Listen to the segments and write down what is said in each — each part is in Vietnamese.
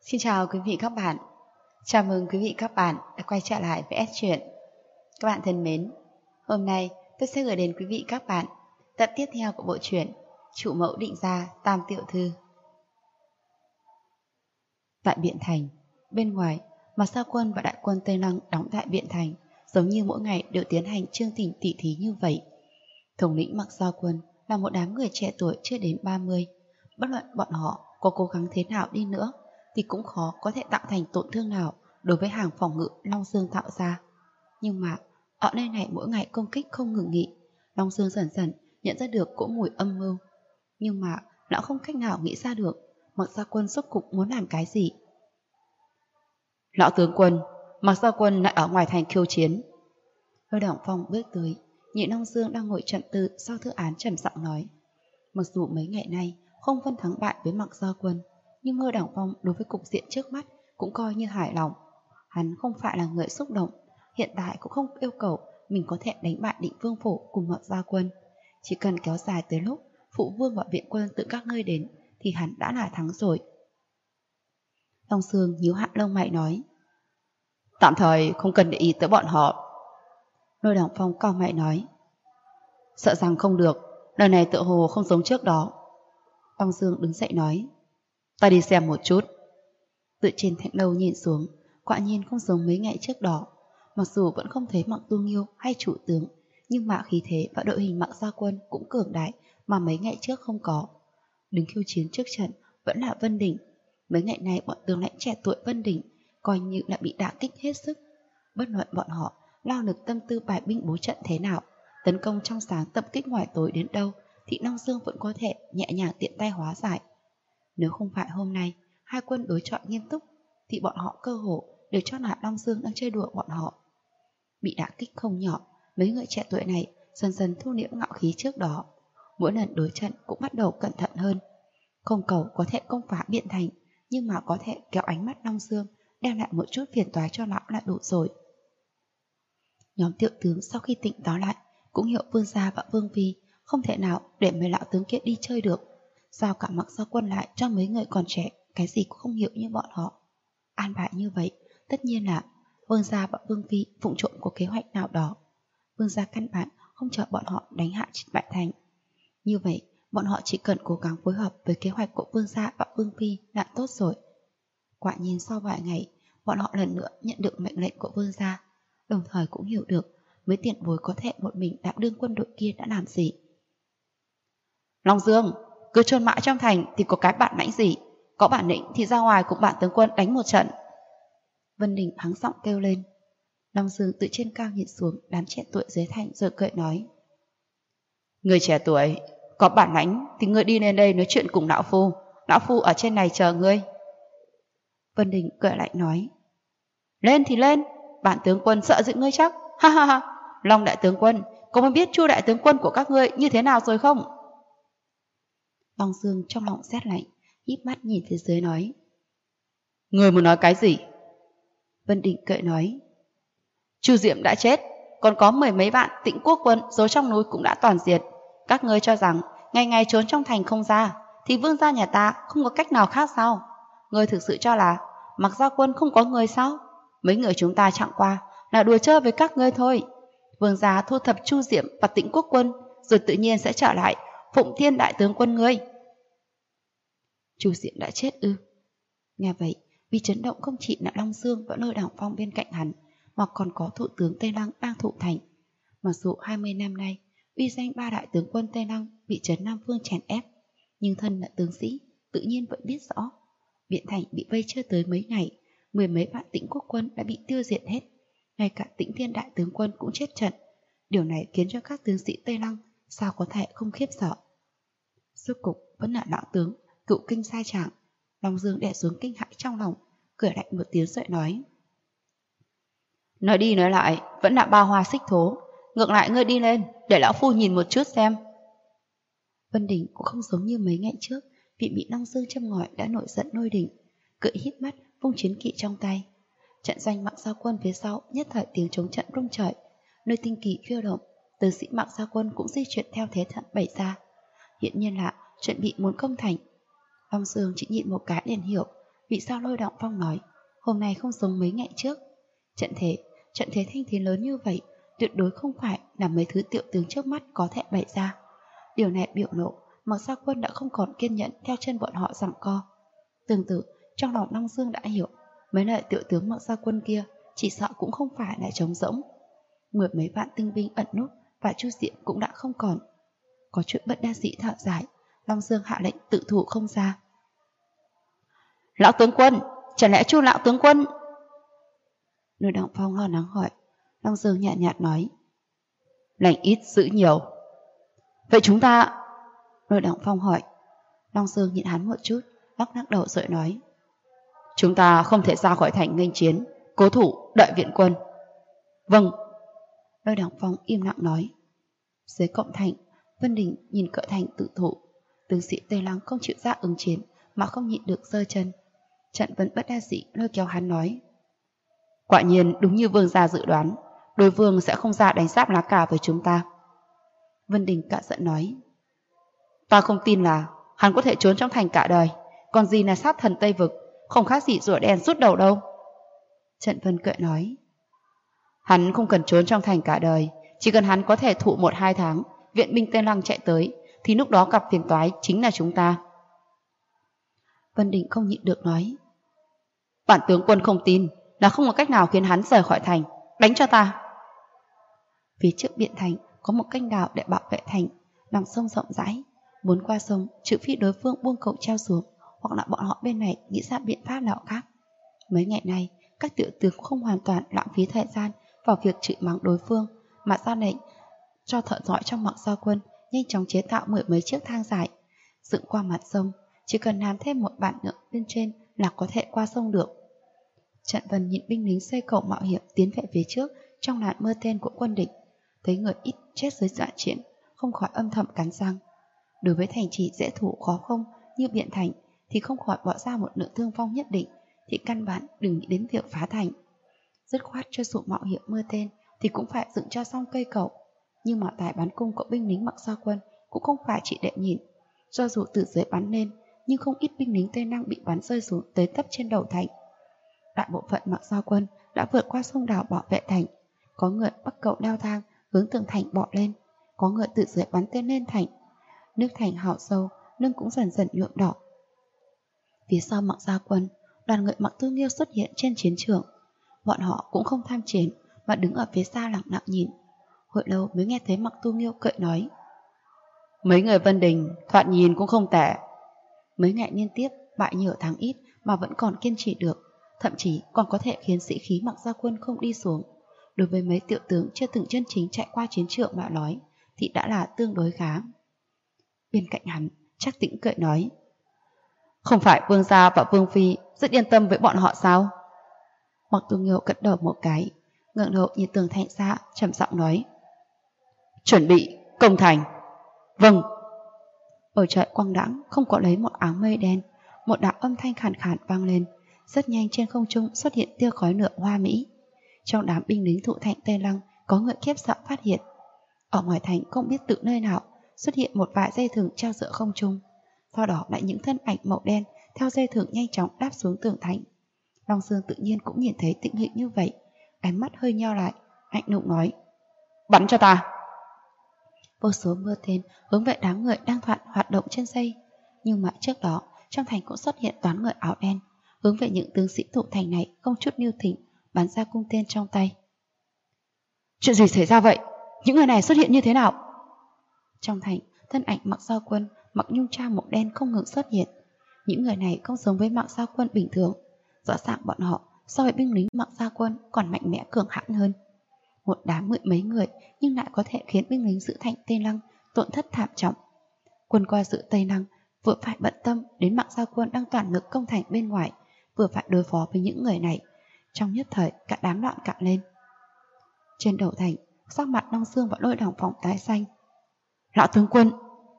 Xin chào quý vị các bạn. Chào mừng quý vị các bạn đã quay trở lại với S Truyện. Các bạn thân mến, hôm nay tôi sẽ gửi đến quý vị các bạn tập tiếp theo của bộ truyện Chủ mẫu định gia Tam tiểu thư. Tại Biện Thành, bên ngoài, Mạc Sa Quân và đại quân Tây Lăng đóng tại Biện Thành, giống như mỗi ngày đều tiến hành chương trình tỉ thí như vậy. Thống lĩnh Mạc Sa Quân là một đám người trẻ tuổi chưa đến 30. Bất luận bọn họ có cố gắng thế nào đi nữa thì cũng khó có thể tạo thành tổn thương nào đối với hàng phòng ngự Long Dương tạo ra. Nhưng mà ở nơi này mỗi ngày công kích không ngừng nghỉ, Long Dương dần dần nhận ra được cỗ mùi âm mưu. Nhưng mà lão không cách nào nghĩ ra được Mạc Sa Quân rốt cục muốn làm cái gì. Lão tướng quân, Mạc Sa Quân lại ở ngoài thành khiêu chiến. Lôi Đổng Phong bước tới, nhìn Long Dương đang ngồi trận tư sau thư án trầm giọng nói. Mặc dù mấy ngày nay không phân thắng bại với Mạc Sa Quân, nhưng Lôi Đổng Phong đối với cục diện trước mắt cũng coi như hài lòng. Hắn không phải là người xúc động, hiện tại cũng không yêu cầu mình có thể đánh bại Định Vương Phủ cùng Mạc Sa Quân. Chỉ cần kéo dài tới lúc phụ vương và viện quân từ các nơi đến thì hắn đã là thắng rồi. Long Dương nhíu hạ lông mày nói. Tạm thời không cần để ý tới bọn họ. Lôi Đổng Phong cau mày nói. Sợ rằng không được, lần này tựa hồ không giống trước đó. Long Dương đứng dậy nói. Ta đi xem một chút. Từ trên thạch lâu nhìn xuống, quả nhiên không giống mấy ngày trước đó. Mặc dù vẫn không thấy Mạc Tu Nghiêu hay chủ tướng, nhưng mà khí thế và đội hình Mạc Sa Quân cũng cường đại mà mấy ngày trước không có. Đứng khiêu chiến trước trận vẫn là Vân Đình. Mấy ngày nay bọn tướng lãnh trẻ tuổi Vân Đình coi như là bị đả kích hết sức. Bất luận bọn họ lao lực tâm tư bài binh bố trận thế nào, tấn công trong sáng tập kích ngoài tối đến đâu, thì Long Dương vẫn có thể nhẹ nhàng tiện tay hóa giải. Nếu không phải hôm nay hai quân đối chọi nghiêm túc, thì bọn họ cơ hồ đều cho là Long Dương đang chơi đùa bọn họ. Bị đả kích không nhỏ, mấy người trẻ tuổi này dần dần thu liễm ngạo khí trước đó. Mỗi lần đối trận cũng bắt đầu cẩn thận hơn. Không cầu có thể công phá Biện Thành, nhưng mà có thể kéo ánh mắt Long Dương, đem lại một chút phiền toái cho lão là đủ rồi. Nhóm tiểu tướng sau khi tỉnh táo lại cũng hiểu Vương gia và Vương phi không thể nào để mấy lão tướng kia đi chơi được. Sao cả Mạc Sa Quân lại cho mấy người còn trẻ cái gì cũng không hiểu như bọn họ. An bài như vậy tất nhiên là Vương gia và Vương phi phụng trộm của kế hoạch nào đó. Vương gia căn bản không chờ bọn họ đánh hạ Trịnh Bại Thành. Như vậy bọn họ chỉ cần cố gắng phối hợp với kế hoạch của Vương gia và Vương phi là tốt rồi. Quả nhiên sau vài ngày bọn họ lần nữa nhận được mệnh lệnh của Vương gia, đồng thời cũng hiểu được mấy tiền bối có thể một mình đảm đương quân đội kia đã làm gì. Long Dương, cứ trôn mãi trong thành thì có cái bản lãnh gì, có bản lĩnh thì ra ngoài cùng bản tướng quân đánh một trận. Vân Đình hắng giọng kêu lên. Long Dương từ trên cao nhìn xuống đám trẻ tuổi dưới thành rồi cười nói. Người trẻ tuổi, có bản lãnh thì ngươi đi lên đây nói chuyện cùng lão phu ở trên này chờ ngươi. Vân Đình cười lạnh nói. Lên thì lên, bản tướng quân sợ giữ ngươi chắc. Ha ha ha, Long đại tướng quân, có muốn biết Chu đại tướng quân của các ngươi như thế nào rồi không? Long Dương trong lòng rét lạnh, híp mắt nhìn phía dưới nói. Ngươi muốn nói cái gì? Vân Đình cười nói. Chu Diệm đã chết, còn có mười mấy vạn Tĩnh Quốc quân giấu trong núi cũng đã toàn diệt. Các ngươi cho rằng ngày ngày trốn trong thành không ra, thì vương gia nhà ta không có cách nào khác sao? Ngươi thực sự cho là Mạc Gia Quân không có người sao? Mấy người chúng ta chẳng qua là đùa chơi với các ngươi thôi. Vương gia thu thập Chu Diệm và Tĩnh Quốc quân, rồi tự nhiên sẽ trở lại Phụng Thiên đại tướng quân ngươi. Chu Diệm đã chết ư? Nghe vậy, vì chấn động không chỉ là Long Dương và Lôi Đổng Phong bên cạnh hắn, mà còn có thủ tướng Tây Lăng đang thụ thành. Mặc dù 20 năm nay uy danh ba đại tướng quân Tây Lăng bị Trấn Nam Vương chèn ép, nhưng thân là tướng sĩ tự nhiên vẫn biết rõ Biện Thành bị vây chưa tới mấy ngày, mười mấy vạn Tĩnh Quốc quân đã bị tiêu diệt hết, ngay cả Tĩnh Thiên đại tướng quân cũng chết trận. Điều này khiến cho các tướng sĩ Tây Lăng sao có thể không khiếp sợ. Rốt cục vẫn là lão tướng cựu kinh sai trạng. Long Dương đè xuống kinh hãi trong lòng, cười lạnh một tiếng rồi nói. Nói đi nói lại vẫn là ba hoa xích thố, ngược lại ngươi đi lên để lão phu nhìn một chút xem. Vân Đình cũng không giống như mấy ngày trước, vì bị Long Dương châm ngòi đã nổi giận lôi đình, cười híp mắt vung chiến kỵ trong tay. Trận doanh Mạc Gia Quân phía sau nhất thời tiếng chống trận rung trời, nơi tinh kỳ phiêu động, tướng sĩ Mạc Gia Quân cũng di chuyển theo thế trận bày ra, hiện nhiên là chuẩn bị muốn công thành. Long Dương chỉ nhịn một cái liền hiểu Vì sao Lôi Động Phong nói hôm nay không giống mấy ngày trước? Trận thế thanh thế lớn như vậy tuyệt đối không phải là mấy thứ tiểu tướng trước mắt có thể bày ra. Điều này biểu lộ Mạc Gia Quân đã không còn kiên nhẫn theo chân bọn họ giằng co. Tương tự, trong lòng Long Dương đã hiểu, mấy loại tiểu tướng Mạc Gia Quân kia chỉ sợ cũng không phải là trống rỗng. Mười mấy vạn tinh binh ẩn nút và chu diện cũng đã không còn. Có chuyện bất đa dĩ thở dài, Long Dương hạ lệnh tự thủ không ra. Lão tướng quân, chẳng lẽ Chu lão tướng quân? Lôi Động Phong lo lắng hỏi. Long Dương nhạt nhạt nói, lành ít giữ nhiều. Vậy chúng ta... Lôi Động Phong hỏi. Long Dương nhìn hắn một chút, lắc lắc đầu rồi nói, chúng ta không thể ra khỏi thành nghênh chiến, cố thủ đợi viện quân. Vâng. Lôi Động Phong im lặng nói. Dưới cổng thành, Vân Đình nhìn cỡ thành tự thủ. Tướng sĩ Tây Lăng không chịu ra ứng chiến mà không nhịn được giơ chân. Trận vẫn bất đa dĩ lôi kéo hắn nói, quả nhiên đúng như vương gia dự đoán, đối vương sẽ không ra đánh giáp lá cà với chúng ta. Vân Đình cả giận nói, ta không tin là hắn có thể trốn trong thành cả đời, còn gì là sát thần Tây Vực, không khác gì rùa đen rút đầu đâu. Trận Vân cười nói, hắn không cần trốn trong thành cả đời, chỉ cần hắn có thể thụ 1-2 tháng, viện binh Tây Lăng chạy tới, thì lúc đó gặp phiền toái chính là chúng ta. Vân Đình không nhịn được nói, bản tướng quân không tin là không có cách nào khiến hắn rời khỏi thành, đánh cho ta. Phía trước Biện Thành có một kênh đào để bảo vệ thành, lòng sông rộng rãi, muốn qua sông trừ phi đối phương buông cầu treo xuống, hoặc là bọn họ bên này nghĩ ra biện pháp nào khác. Mấy ngày nay, các tiểu tướng không hoàn toàn lãng phí thời gian vào việc chửi mắng đối phương, mà ra lệnh cho thợ giỏi trong Mạc Gia Quân nhanh chóng chế tạo 10 mấy chiếc thang dài, dựng qua mặt sông, chỉ cần làm thêm một bản nữa bên trên là có thể qua sông được. Trận Vân nhìn binh lính xây cầu mạo hiểm tiến về phía trước trong làn mưa tên của quân địch, thấy người ít chết dưới dọa chiến, không khỏi âm thầm cắn răng. Đối với thành trì dễ thủ khó không như Biện Thành thì không khỏi bỏ ra một lượng thương vong nhất định, thì căn bản đừng nghĩ đến việc phá thành. Dứt khoát cho dù mạo hiểm mưa tên thì cũng phải dựng cho xong cây cầu. Nhưng mà tài bắn cung của binh lính Mạc Gia Quân cũng không phải chỉ để nhìn. Do dù từ dưới bắn lên, nhưng không ít binh lính Tây Lăng bị bắn rơi xuống tới tấp trên đầu thành. Đại bộ phận Mạc Gia Quân đã vượt qua sông đào bảo vệ thành. Có người bắt cầu leo thang hướng tường thành bỏ lên, có người từ dưới bắn tên lên thành. Nước thành hào sâu, lưng cũng dần dần nhuộm đỏ. Phía sau Mạc Gia Quân, đoàn người Mạc Tư Nghiêu xuất hiện trên chiến trường. Bọn họ cũng không tham chiến mà đứng ở phía xa lặng lặng nhìn. Hồi lâu mới nghe thấy Mạc Tu Nghiêu cười nói, mấy người Vân Đình thoạt nhìn cũng không tệ. Mấy ngày liên tiếp bại nhiều thắng ít mà vẫn còn kiên trì được, thậm chí còn có thể khiến sĩ khí Mạc Gia Quân không đi xuống. Đối với mấy tiểu tướng chưa từng chân chính chạy qua chiến trường mà nói thì đã là tương đối khá. Bên cạnh hắn, Trác Tĩnh cười nói, không phải vương gia và vương phi rất yên tâm với bọn họ sao? Mạc Tu Nghiêu gật đầu một cái, ngẩng đầu nhìn tường thành xa, trầm giọng nói, chuẩn bị công thành. Vâng. Ở trời quang đãng không có lấy một áng mây đen, một đạo âm thanh khàn khàn vang lên. Rất nhanh trên không trung xuất hiện tia khói lửa hoa mỹ. Trong đám binh lính thụ thành Tây Lăng có người khiếp sợ phát hiện, ở ngoài thành không biết tự nơi nào xuất hiện một vài dây thừng treo giữa không trung. Sau đó lại những thân ảnh màu đen theo dây thừng nhanh chóng đáp xuống tường thành. Long Dương tự nhiên cũng nhìn thấy tình hình như vậy, ánh mắt hơi nheo lại, lạnh lùng nói, bắn cho ta. Vô số mưa tên hướng về đám người đang hoạt động trên dây. Nhưng mà trước đó trong thành cũng xuất hiện toán người áo đen, hướng về những tướng sĩ thủ thành này không chút lưu tình bắn ra cung tên trong tay. Chuyện gì xảy ra vậy? Những người này xuất hiện như thế nào? Trong thành, thân ảnh Mạc Gia Quân mặc nhung trang màu đen không ngừng xuất hiện. Những người này không giống với Mạc Gia Quân bình thường, rõ ràng bọn họ so với binh lính Mạc Gia Quân còn mạnh mẽ cường hãn hơn. Một đám 10 mấy người nhưng lại có thể khiến binh lính giữ thành Tây Lăng tổn thất thảm trọng. Quân coi giữ Tây Lăng vừa phải bận tâm đến Mạc Gia Quân đang toàn lực công thành bên ngoài, vừa phải đối phó với những người này. Trong nhất thời cả đám loạn cả lên. Trên đầu thành, sắc mặt Long Dương và Lôi Động Phong tái xanh. Lão tướng quân!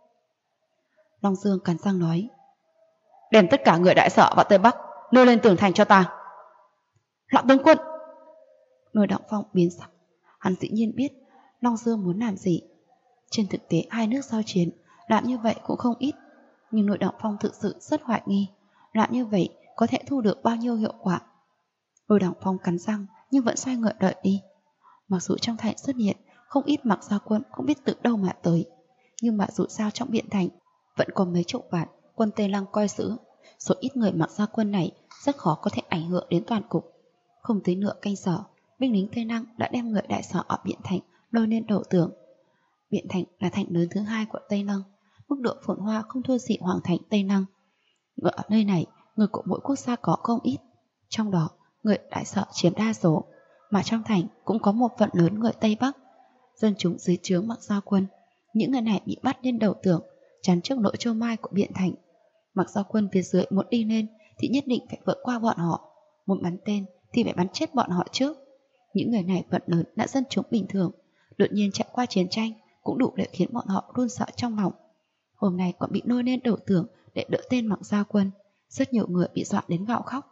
Long Dương cắn răng nói, đem tất cả người đại sở vào Tây Bắc leo lên tường thành cho ta. Lão tướng quân! Lôi Động Phong biến sắc. Hắn dĩ nhiên biết Long Dương muốn làm gì. Trên thực tế hai nước giao chiến làm như vậy cũng không ít, nhưng Lôi Động Phong thực sự rất hoài nghi làm như vậy có thể thu được bao nhiêu hiệu quả. Lôi Đằng Phong cắn răng nhưng vẫn xoay người đợi đi. Mặc dù trong thành xuất hiện không ít Mặc Gia quân không biết từ đâu mà tới, nhưng mà dù sao trong Biện Thành vẫn có mấy chục vạn quân Tây Lăng coi giữ. Số ít người Mặc Gia quân này rất khó có thể ảnh hưởng đến toàn cục. Không tới nửa canh giờ, binh lính Tây Lăng đã đem người đại sở ở Biện Thành lôi lên đầu tường. Biện Thành là thành lớn thứ hai của Tây Lăng, mức độ phồn hoa không thua gì Hoàng thành Tây Lăng. Ở nơi này, người của mỗi quốc gia có không ít, trong đó người đại sở chiếm đa số, mà trong thành cũng có một phần lớn người Tây Bắc. Dân chúng dưới trướng Mặc Gia quân, những người này bị bắt lên đầu tường, chắn trước nỗi châu mai của Biện Thành. Mặc Gia quân phía dưới muốn đi lên thì nhất định phải vượt qua bọn họ, muốn bắn tên thì phải bắn chết bọn họ trước. Những người này phần lớn là dân chúng bình thường, đột nhiên chạy qua chiến tranh cũng đủ để khiến bọn họ run sợ trong lòng. Hôm nay còn bị nôi lên đầu tường để đỡ tên Mặc Gia quân, rất nhiều người bị dọa đến gào khóc.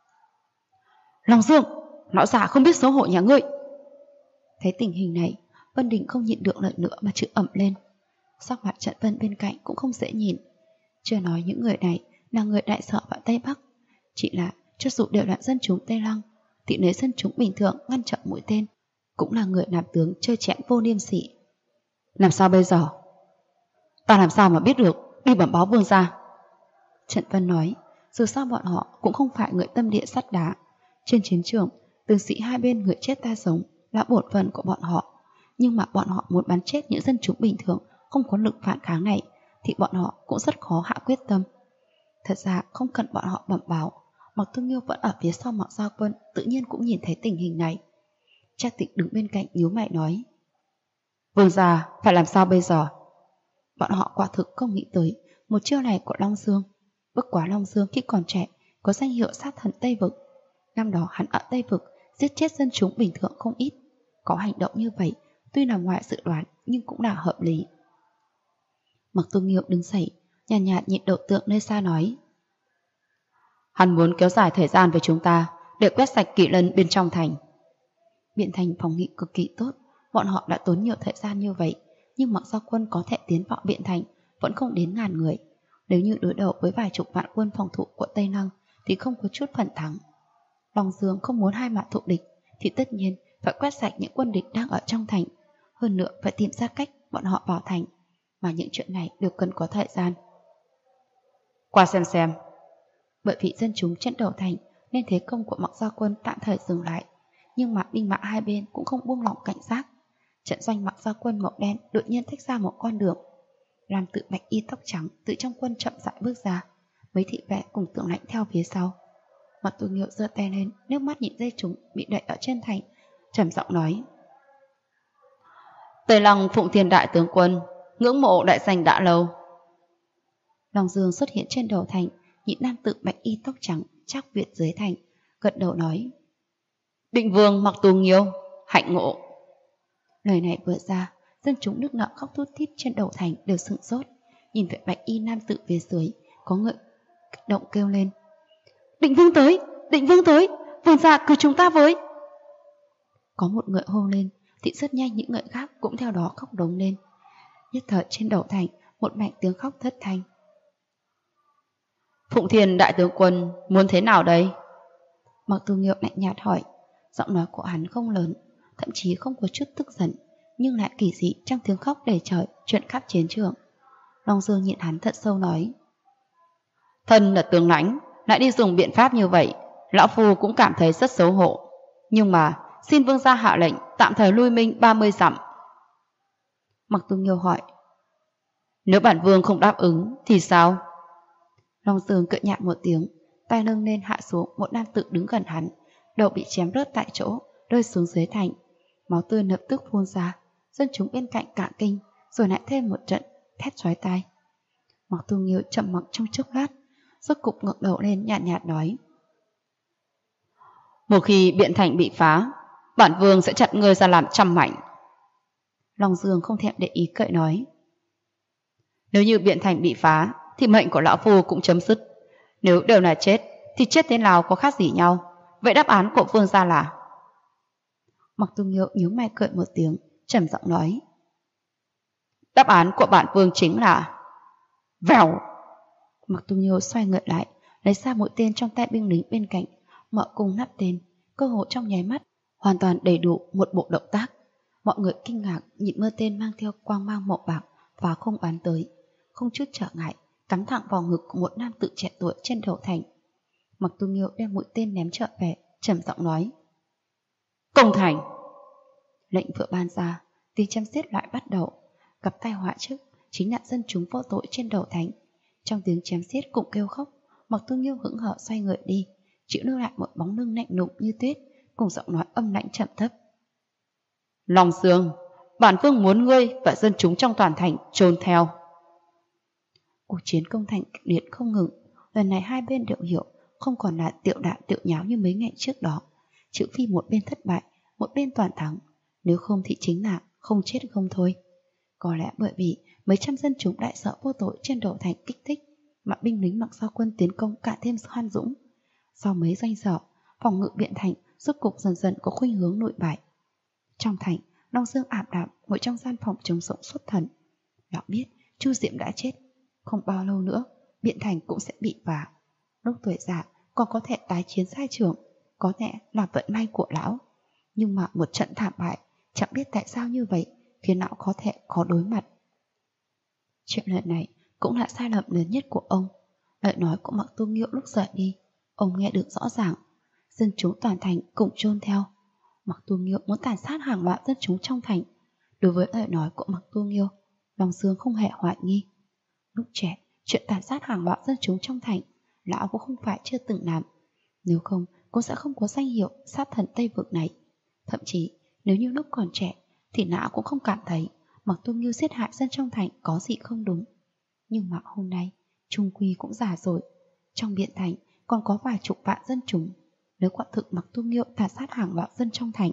Long Dương, lão già không biết xấu hổ nhà ngươi. Thấy tình hình này, Vân Đình không nhịn được lời nữa mà chửi ầm lên. Sắc mặt Trận Vân bên cạnh cũng không dễ nhìn. Chưa nói những người này là người đại sở và Tây Bắc, chỉ là cho dù đều là dân chúng Tây Lăng thì nếu dân chúng bình thường ngăn chặn mũi tên cũng là người làm tướng chơi chẽn vô liêm sỉ. Làm sao bây giờ? Ta làm sao mà biết được, đi bẩm báo vương gia. Trận Vân nói, dù sao bọn họ cũng không phải người tâm địa sắt đá. Trên chiến trường, tướng sĩ hai bên người chết ta sống là bổn phận của bọn họ, nhưng mà bọn họ muốn bắn chết những dân chúng bình thường không có lực phản kháng này thì bọn họ cũng rất khó hạ quyết tâm. Thật ra không cần bọn họ bẩm báo, Mặc Tương Nghiêu vẫn ở phía sau Mặc Gia quân tự nhiên cũng nhìn thấy tình hình này. Trác Tịch đứng bên cạnh nhíu mày nói, vương gia phải làm sao bây giờ? Bọn họ quả thực không nghĩ tới một chiêu này của Long Dương. Bất quá Long Dương khi còn trẻ có danh hiệu sát thần Tây Vực. Năm đó hắn ở Tây Vực giết chết dân chúng bình thường không ít. Có hành động như vậy tuy là ngoài dự đoán nhưng cũng là hợp lý. Mặc Tương Nghiêu đứng dậy, nhàn nhạt nhìn đầu tượng nơi xa nói, hắn muốn kéo dài thời gian với chúng ta để quét sạch Kỵ Lân bên trong thành. Biện Thành phòng nghị cực kỳ tốt, bọn họ đã tốn nhiều thời gian như vậy, nhưng Mặc Gia quân có thể tiến vào Biện Thành vẫn không đến 1000 người. Nếu như đối đầu với vài chục vạn quân phòng thủ của Tây Lăng thì không có chút phần thắng. Long Dương không muốn hai mặt thụ địch thì tất nhiên phải quét sạch những quân địch đang ở trong thành, hơn nữa phải tìm ra cách bọn họ vào thành, mà những chuyện này đều cần có thời gian. Qua xem. Bởi vì dân chúng trận đầu thành nên thế công của Mặc Gia quân tạm thời dừng lại, nhưng mà binh mã hai bên cũng không buông lỏng cảnh giác. Trận doanh Mặc Gia quân màu đen đột nhiên tách ra một con đường. Lam Tự bạch y tóc trắng từ trong quân chậm rãi bước ra, mấy thị vệ cùng tướng lãnh theo phía sau. Mặc Tương Nghiêu giơ tay lên, nước mắt nhìn dây chúng bị đậy ở trên thành, trầm giọng nói, Tây Lăng Phụng Thiên đại tướng quân, ngưỡng mộ đại danh đã lâu. Long Dương xuất hiện trên đầu thành, nhìn Nam Tự bạch y tóc trắng Trác Việt dưới thành, gật đầu nói, Định vương Mặc Tương Nghiêu, hạnh ngộ. Lời này vừa ra, dân chúng nước nợ khóc thút thít trên đầu thành đều sửng sốt, nhìn về bạch y Nam Tự phía dưới, có người kích động kêu lên, Định vương tới, vương gia cứu chúng ta với. Có một người hô lên thì rất nhanh những người khác cũng theo đó khóc rống lên. Nhất thời trên đầu thành một mảnh tiếng khóc thất thanh. Phụng Thiên đại tướng quân muốn thế nào đây? Mặc Tương Nghiêu lạnh nhạt hỏi, giọng nói của hắn không lớn, thậm chí không có chút tức giận, nhưng lại kỳ dị trong tiếng khóc đầy trời truyền khắp chiến trường. Long Dương nhìn hắn thật sâu nói, thân là tướng lãnh lại đi dùng biện pháp như vậy, lão phu cũng cảm thấy rất xấu hổ, nhưng mà xin vương gia hạ lệnh tạm thời lui binh 30 dặm. Mặc Tương Nghiêu hỏi, nếu bản vương không đáp ứng thì sao? Long Dương cười nhạt một tiếng, tay nâng lên hạ xuống một nam tử đứng gần hắn, đầu bị chém rớt tại chỗ, rơi xuống dưới thành, máu tươi lập tức phun ra. Dân chúng bên cạnh cả kinh, rồi lại thêm một trận thét chói tai. Mặc Tương Nghiêu trầm mặc trong chốc lát, rốt cục ngẩng đầu lên nhàn nhạt nói, một khi Biện Thành bị phá, bản vương sẽ chặt ngươi ra làm trăm mảnh. Long Dương không thèm để ý cậy nói, nếu như Biện Thành bị phá thì mệnh của lão phu cũng chấm dứt, nếu đều là chết thì chết thế nào có khác gì nhau, vậy đáp án của vương gia là? Mặc Tương Nghiêu nhíu mày cười một tiếng, trầm giọng nói, đáp án của bản vương chính là... Vèo. Mặc Tương Nghiêu xoay người lại, lấy ra mũi tên trong tay binh lính bên cạnh, mở cung nắp tên, cơ hội trong nháy mắt, hoàn toàn đầy đủ một bộ động tác. Mọi người kinh ngạc nhìn mưa tên mang theo quang mang màu bạc và không bắn tới, không chút trở ngại, cắm thẳng vào ngực của một nam tử trẻ tuổi trên đầu thành. Mặc Tu Nghiêu đem mũi tên ném trở về, trầm giọng nói: "Công thành!" Lệnh vừa ban ra, tiếng chém giết lại bắt đầu. Gặp tai họa trước chính là dân chúng vô tội trên đầu thành. Trong tiếng chém giết cũng kêu khóc, Mặc Tu Nghiêu hững hờ xoay người đi, chịu lưu lại một bóng lưng lạnh lùng như tuyết, cùng giọng nói âm lãnh trầm thấp: "Long Dương, bản vương muốn ngươi và dân chúng trong toàn thành chôn theo." Cuộc chiến công thành kịch liệt không ngừng. Lần này hai bên đều hiểu không còn là tiệu đạn tiệu nháo như mấy ngày trước đó, trừ phi một bên thất bại, một bên toàn thắng, nếu không thì chính là không chết không thôi. Có lẽ bởi vì mấy trăm dân chúng đại sợ vô tội trên đầu thành kích thích, mà binh lính Mặc Giao Quân tiến công cả thêm hoan dũng. Sau mấy doanh sở, phòng ngự biện thành rốt cục dần dần có khuynh hướng nội bại. Trong thành, Long Dương ảm đạm ngồi trong gian phòng trống rỗng xuất thần. Lão biết Chu Diệm đã chết, không bao lâu nữa biện thành cũng sẽ bị vả. Lúc tuổi già còn có thể tái chiến sai trường, có lẽ là vận may của lão. Nhưng mà một trận thảm bại, chẳng biết tại sao như vậy, khiến lão có thể khó đối mặt. Chuyện lần này cũng là sai lầm lớn nhất của ông. Lời nói của Mặc Tu Nghiêu lúc rời đi, ông nghe được rõ ràng. Dân chúng toàn thành cùng chôn theo. Mặc Tu Nghiêu muốn tàn sát hàng loạt dân chúng trong thành. Đối với lời nói của Mặc Tu Nghiêu, Long Dương không hề hoài nghi. Lúc trẻ, chuyện tàn sát hàng loạt dân chúng trong thành, lão cũng không phải chưa từng làm. Nếu không, cũng sẽ không có danh hiệu sát thần Tây Vực này. Thậm chí, nếu như lúc còn trẻ, thì lão cũng không cảm thấy Mặc Tu Nghiêu giết hại dân trong thành có gì không đúng. Nhưng mà hôm nay, trung quy cũng già rồi. Trong biện thành còn có vài chục vạn dân chúng. Nếu quả thực Mặc Tu Nghiêu tàn sát hàng loạt dân trong thành.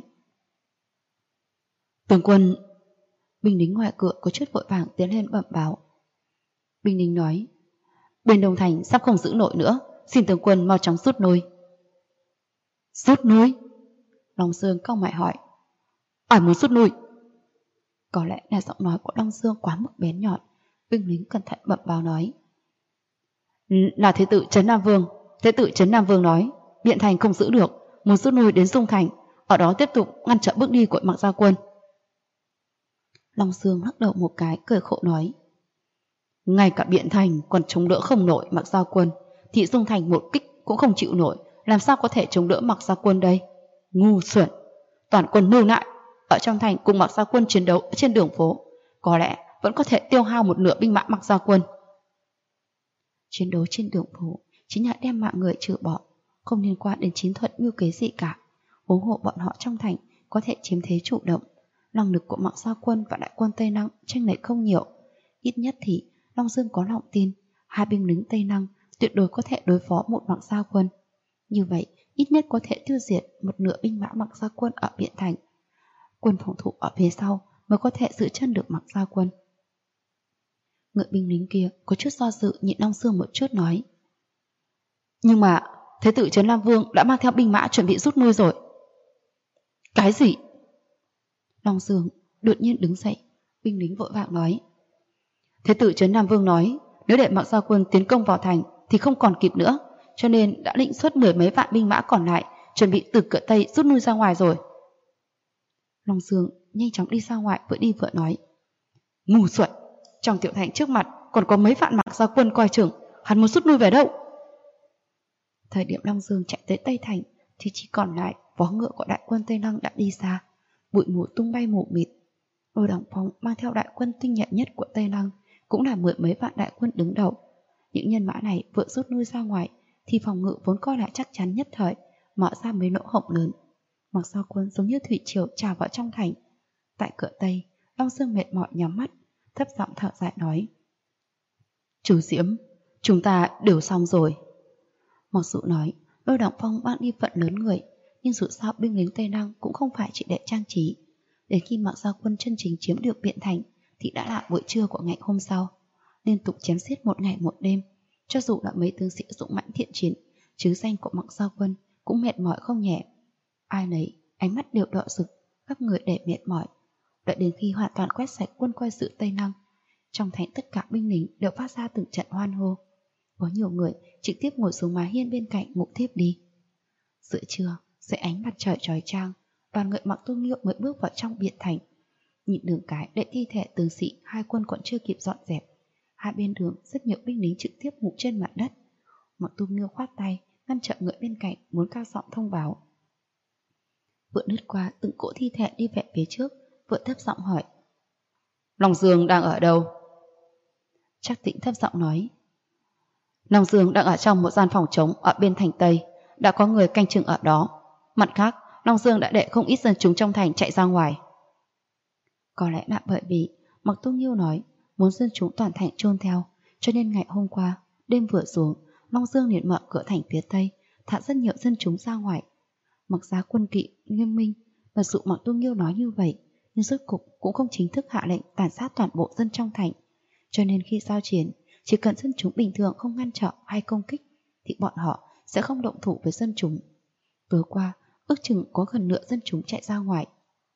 "Tướng quân!" Binh lính ngoài cửa có chút vội vàng tiến lên bẩm báo. Binh lính nói: "Bên Đông Thành sắp không giữ nổi nữa, xin tướng quân mau chóng rút lui." "Rút lui?" Long Dương cau mày hỏi. "Ai muốn rút lui?" Có lẽ là giọng nói của Long Dương quá mức bén nhọn. Binh lính cẩn thận bẩm báo nói: "Là Thế tử Trấn Nam Vương. Thế tử Trấn Nam Vương nói biện thành không giữ được, muốn rút lui đến Dung Thành, ở đó tiếp tục ngăn chặn bước đi của Mặc Giao Quân." Long Dương lắc đầu một cái, cười khổ nói: "Ngay cả biện thành còn chống đỡ không nổi Mặc Giao Quân, thì Dung Thành một kích cũng không chịu nổi, làm sao có thể chống đỡ Mặc Giao Quân đây? Ngu xuẩn! Toàn quân lưu lại ở trong thành cùng Mặc Giao Quân chiến đấu trên đường phố, có lẽ vẫn có thể tiêu hao một nửa binh mã Mặc Giao Quân." Chiến đấu trên đường phố chính là đem mạng người trừ bỏ, không liên quan đến chiến thuật mưu kế gì cả. Huống hộ bọn họ trong thành có thể chiếm thế chủ động. Năng lực của Mặc Giao Quân và đại quân Tây Năng chênh lệch không nhiều. Ít nhất thì Long Dương có lòng tin hai binh lính Tây Năng tuyệt đối có thể đối phó một Mặc Giao Quân. Như vậy ít nhất có thể tiêu diệt một nửa binh mã Mặc Giao Quân ở biện thành. Quân phòng thủ ở phía sau mới có thể giữ chân được Mặc Giao Quân. Người binh lính kia có chút do dự nhìn Long Dương một chút nói: "Nhưng mà Thế tử Trấn Nam Vương đã mang theo binh mã chuẩn bị rút lui rồi." "Cái gì?" Long Dương đột nhiên đứng dậy. Binh lính vội vàng nói: "Thế tử Trấn Nam Vương nói nếu để Mặc Giao Quân tiến công vào thành thì không còn kịp nữa, cho nên đã định xuất 10 mấy vạn binh mã còn lại chuẩn bị từ cửa Tây rút lui ra ngoài rồi." Long Dương nhanh chóng đi ra ngoài, vừa đi vừa nói: "Ngu xuẩn! Trong tiểu thành trước mặt còn có mấy vạn Mặc Giao Quân coi chừng, hắn muốn rút lui về đâu?" Thời điểm Long Dương chạy tới Tây Thành thì chỉ còn lại vó ngựa của đại quân Tây Lăng đã đi xa, bụi mù tung bay mù mịt. Lôi Đằng Phong mang theo đại quân tinh nhuệ nhất của Tây Lăng, cũng là 10 mấy vạn đại quân đứng đầu. Những nhân mã này vừa rút lui ra ngoài thì phòng ngự vốn coi lại chắc chắn nhất thời mở ra mấy lỗ hổng lớn. Mặc Giao Quân giống như thủy triều trào vào trong thành. Tại cửa Tây, Long Dương mệt mỏi nhắm mắt, thấp giọng thở dài nói: "Chủ Diễm, chúng ta đều xong rồi." Mặc dù nói Lôi Đằng Phong mang đi phận lớn người, nhưng dù sao binh lính Tây Lăng cũng không phải chỉ để trang trí. Đến khi Mặc Giao Quân chân chính chiếm được biện thành thì đã là buổi trưa của ngày hôm sau. Liên tục chém giết một ngày một đêm, cho dù là mấy tướng sĩ dũng mãnh thiện chiến, chứ danh của Mặc Giao Quân cũng mệt mỏi không nhẹ. Ai nấy ánh mắt đều đỏ rực, các người để mệt mỏi. Đợi đến khi hoàn toàn quét sạch quân coi sự Tây Lăng, trong thành tất cả binh lính đều phát ra từng trận hoan hô. Có nhiều người trực tiếp ngồi xuống mái hiên bên cạnh ngủ thiếp đi. Giữa trưa, dưới ánh mặt trời chói chang, đoàn người mặc tu nghiệu mới bước vào trong Biện Thành. Nhìn đường cái để thi thể tướng sĩ hai quân còn chưa kịp dọn dẹp. Hai bên đường rất nhiều binh lính trực tiếp ngủ trên mặt đất. Mặc tu nghiêu khoát tay, ngăn chặn người bên cạnh muốn cao giọng thông báo. Vừa lướt qua từng cỗ thi thể đi về phía trước, vừa thấp giọng hỏi: Long Dương đang ở đâu? Trác Tĩnh thấp giọng nói: Long Dương đang ở trong một gian phòng trống ở bên thành Tây, đã có người canh chừng ở đó. Mặt khác, Long Dương đã để không ít dân chúng trong thành chạy ra ngoài. Có lẽ là bởi vì Mặc Tu Nghiêu nói muốn dân chúng toàn thành chôn theo, cho nên ngày hôm qua đêm vừa xuống, Long Dương liền mở cửa thành phía Tây, thả rất nhiều dân chúng ra ngoài. Mặc giá quân kỵ nghiêm minh, mặc dù Mặc Tu Nghiêu nói như vậy, nhưng rốt cục cũng không chính thức hạ lệnh tàn sát toàn bộ dân trong thành. Cho nên khi giao chiến, chỉ cần dân chúng bình thường không ngăn trở hay công kích, thì bọn họ sẽ không động thủ với dân chúng. Tối qua, ước chừng có gần nửa dân chúng chạy ra ngoài.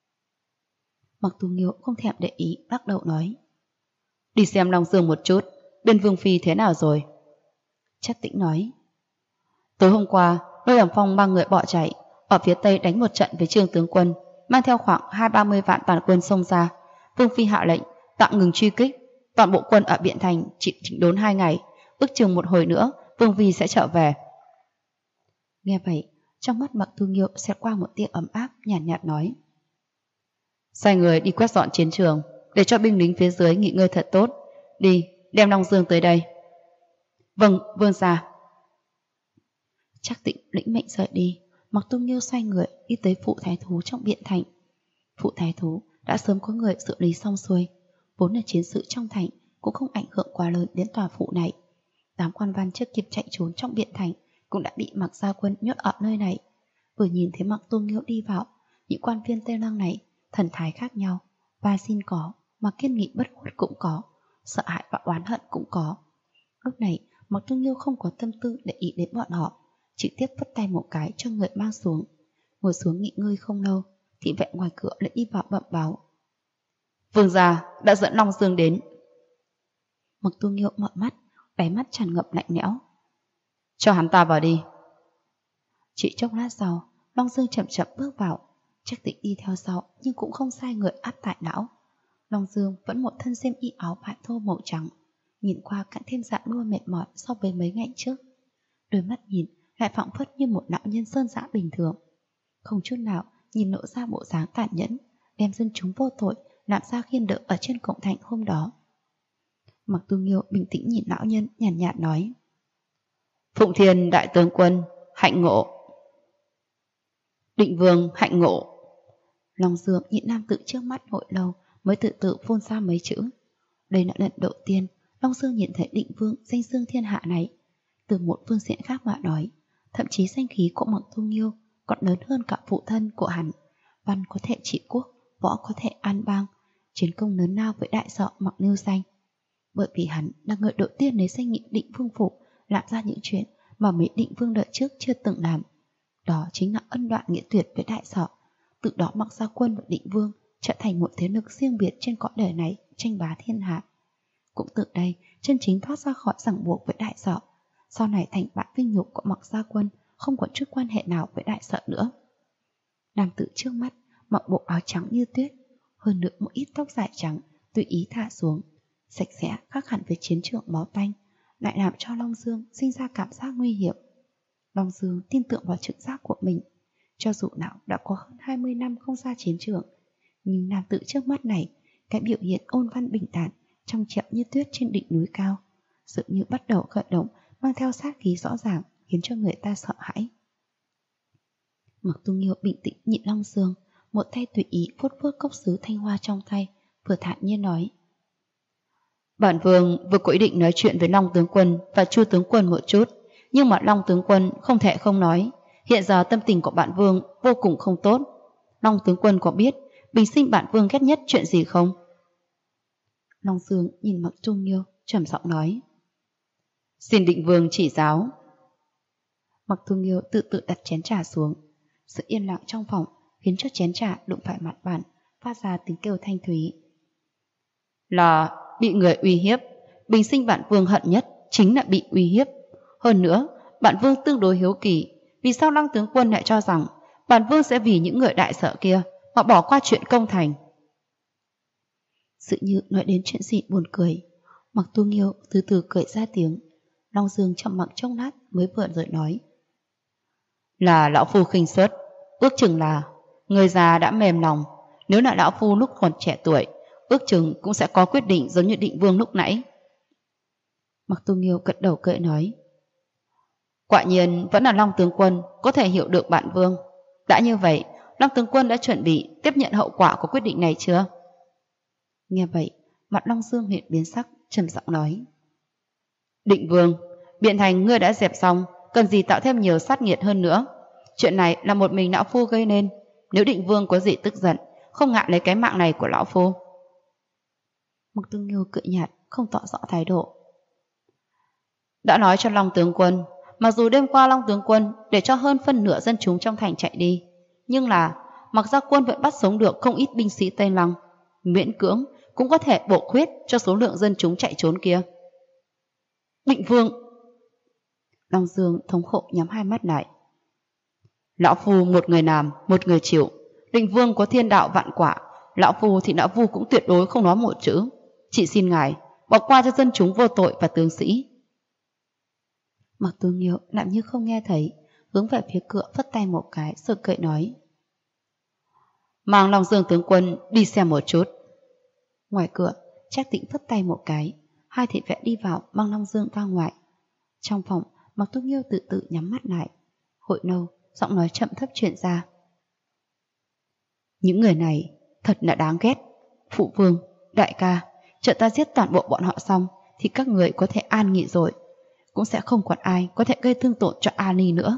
Mặc Tu Nghiêu không thèm để ý, lắc đầu nói: Đi xem Long Dương một chút, bên Vương Phi thế nào rồi? Trác Tĩnh nói: Tối hôm qua, Lôi Đằng Phong mang người bỏ chạy, ở phía Tây đánh một trận với Trương tướng quân, mang theo khoảng 20-30 vạn toàn quân xông ra. Vương Phi hạ lệnh tạm ngừng truy kích, toàn bộ quân ở Biện Thành chỉ chỉnh đốn 2 ngày, ước chừng một hồi nữa Vương Phi sẽ trở về. Nghe vậy, trong mắt Mặc Tu Nghiêu xẹt qua một tia ấm áp, nhàn nhạt nói: Sai người đi quét dọn chiến trường, để cho binh lính phía dưới nghỉ ngơi thật tốt. Đi, đem Long Dương tới đây. Vâng, vương gia. Trác Tĩnh lĩnh mệnh rời đi. Mặc Tu Nghiêu xoay người đi tới phủ thái thú trong Biện Thành. Phủ thái thú đã sớm có người xử lý xong xuôi, vốn là chiến sự trong thành cũng không ảnh hưởng quá lớn đến tòa phủ này. 8 quan văn chưa kịp chạy trốn trong Biện Thành cũng đã bị Mặc Gia Quân nhốt ở nơi này. Vừa nhìn thấy Mặc Tu Nghiêu đi vào, những quan viên Tây Lăng này thần thái khác nhau, và xin có, mà kiên nghị bất khuất cũng có, sợ hãi và oán hận cũng có. Lúc này Mặc Tu Nghiêu không có tâm tư để ý đến bọn họ, trực tiếp vất tay một cái cho người mang xuống. Ngồi xuống nghỉ ngơi không lâu, thị vệ ngoài cửa lại đi vào bẩm báo: Vương gia đã dẫn Long Dương đến. Mặc Tu Nghiêu mở mắt, đáy mắt tràn ngập lạnh lẽo. Cho hắn ta vào đi. Chỉ chốc lát sau, Long Dương chậm chậm bước vào. Trác Tĩnh đi theo sau nhưng cũng không sai người áp tại lão. Long Dương vẫn một thân xiêm y áo vải thô màu trắng, nhìn qua càng thêm dạ nua mệt mỏi so với mấy ngày trước. Đôi mắt nhìn lại phảng phất như một lão nhân sơn dã bình thường, không chút nào nhìn lộ ra bộ dáng tàn nhẫn, đem dân chúng vô tội làm ra khiên đỡ ở trên cổng thành hôm đó. Mặc Tu Nghiêu bình tĩnh nhìn lão nhân, nhàn nhạt nói: Phụng Thiên đại tướng quân hạnh ngộ. Định Vương hạnh ngộ. Long Dương nhìn nam tử trước mắt hồi lâu mới tự tự phun ra mấy chữ. Đây là lần đầu tiên Long Dương nhìn thấy Định Vương danh dương thiên hạ này. Từ một phương diện khác mà nói, thậm chí danh khí của Mặc Tu Nghiêu còn lớn hơn cả phụ thân của hắn. Văn có thể trị quốc, võ có thể an bang, chiến công lớn lao với đại sợ Mặc Nưu Danh. Bởi vì hắn là người đầu tiên lấy danh nghĩa Định Vương phủ làm ra những chuyện mà mấy Định Vương đợi trước chưa từng làm. Đó chính là ân đoạn nghĩa tuyệt với đại sợ. Từ đó Mặc Gia Quân và Định Vương trở thành một thế lực riêng biệt trên cõi đời này, tranh bá thiên hạ. Cũng từ đây chân chính thoát ra khỏi ràng buộc với đại sợ, sau này thành bại vinh nhục của Mặc Gia Quân không có chút quan hệ nào với đại sợ nữa. Nam tử trước mắt mặc bộ áo trắng như tuyết, hơn nữa một ít tóc dài trắng tùy ý thả xuống, sạch sẽ khác hẳn với chiến trường máu tanh, lại làm cho Long Dương sinh ra cảm giác nguy hiểm. Long Dương tin tưởng vào trực giác của mình. Cho dù nào đã có hơn 20 năm không ra chiến trường, nhưng nam tử trước mắt này, cái biểu hiện ôn văn bình thản, trong trẻo như tuyết trên đỉnh núi cao, dường như bắt đầu khởi động, mang theo sát khí rõ ràng, khiến cho người ta sợ hãi. Mặc Tu Nghiêu bình tĩnh nhìn Long Dương, một tay tùy ý vuốt vuốt cốc sứ thanh hoa trong tay, vừa thản nhiên nói: Bản vương vừa có ý định nói chuyện với Long tướng quân và Chu tướng quân một chút, nhưng mà Long tướng quân không thể không nói, hiện giờ tâm tình của bản vương vô cùng không tốt. Long tướng quân có biết bình sinh bản vương ghét nhất chuyện gì không? Long Dương nhìn Mặc Tu Nghiêu, trầm giọng nói: Xin Định Vương chỉ giáo. Mặc Tu Nghiêu tự tự đặt chén trà xuống. Sự yên lặng trong phòng khiến cho chén trà đụng phải mặt bàn, phát ra tiếng kêu thanh thúy. Là bị người uy hiếp, bình sinh bản vương hận nhất chính là bị uy hiếp. Hơn nữa, bản vương tương đối hiếu kỳ, vì sao Lăng tướng quân lại cho rằng bản vương sẽ vì những người đại sở kia mà bỏ qua chuyện công thành? Sự như nói đến chuyện gì buồn cười, Mặc Tu Nghiêu từ từ cười ra tiếng. Long Dương trầm mặc chốc lát mới vừa rồi nói: Là lão phu khinh suất, ước chừng là người già đã mềm lòng. Nếu là lão phu lúc còn trẻ tuổi, ước chừng cũng sẽ có quyết định giống như Định Vương lúc nãy. Mặc Tu Nghiêu gật đầu cười nói: Quả nhiên vẫn là Long tướng quân có thể hiểu được bản vương. Đã như vậy, Long tướng quân đã chuẩn bị tiếp nhận hậu quả của quyết định này chưa? Nghe vậy, mặt Long Dương hiện biến sắc, trầm giọng nói: Định Vương, Biện Thành ngươi đã dẹp xong, cần gì tạo thêm nhiều sát nghiệt hơn nữa? Chuyện này là một mình lão phu gây nên. Nếu Định Vương có gì tức giận, không ngại lấy cái mạng này của lão phu. Mặc Tu Nghiêu cười nhạt, không tỏ rõ thái độ. Đã nói cho Long tướng quân, mặc dù đêm qua Long tướng quân để cho hơn phân nửa dân chúng trong thành chạy đi, nhưng là Mặc gia quân vẫn bắt sống được không ít binh sĩ Tây Lăng, miễn cưỡng cũng có thể bổ khuyết cho số lượng dân chúng chạy trốn kia. Định Vương! Long Dương thống khổ nhắm hai mắt lại. Lão phu một người làm, một người chịu. Định Vương có thiên đạo vạn quả, lão phu thì lão phu cũng tuyệt đối không nói một chữ. Chỉ xin ngài bỏ qua cho dân chúng vô tội và tướng sĩ. Mặc Tu Nghiêu làm như không nghe thấy, hướng về phía cửa phất tay một cái rồi cười nói: Mang Long Dương tướng quân đi xem một chút. Ngoài cửa, Trác Tĩnh phất tay một cái, hai thị vệ đi vào mang Long Dương ra ngoài. Trong phòng, Mặc Tu Nghiêu tự tự nhắm mắt lại. Hồi lâu, giọng nói chậm thấp truyền ra: Những người này thật là đáng ghét. Phụ vương, đại ca, chờ ta giết toàn bộ bọn họ xong thì các người có thể an nghỉ rồi, cũng sẽ không còn ai có thể gây thương tổn cho Ani nữa.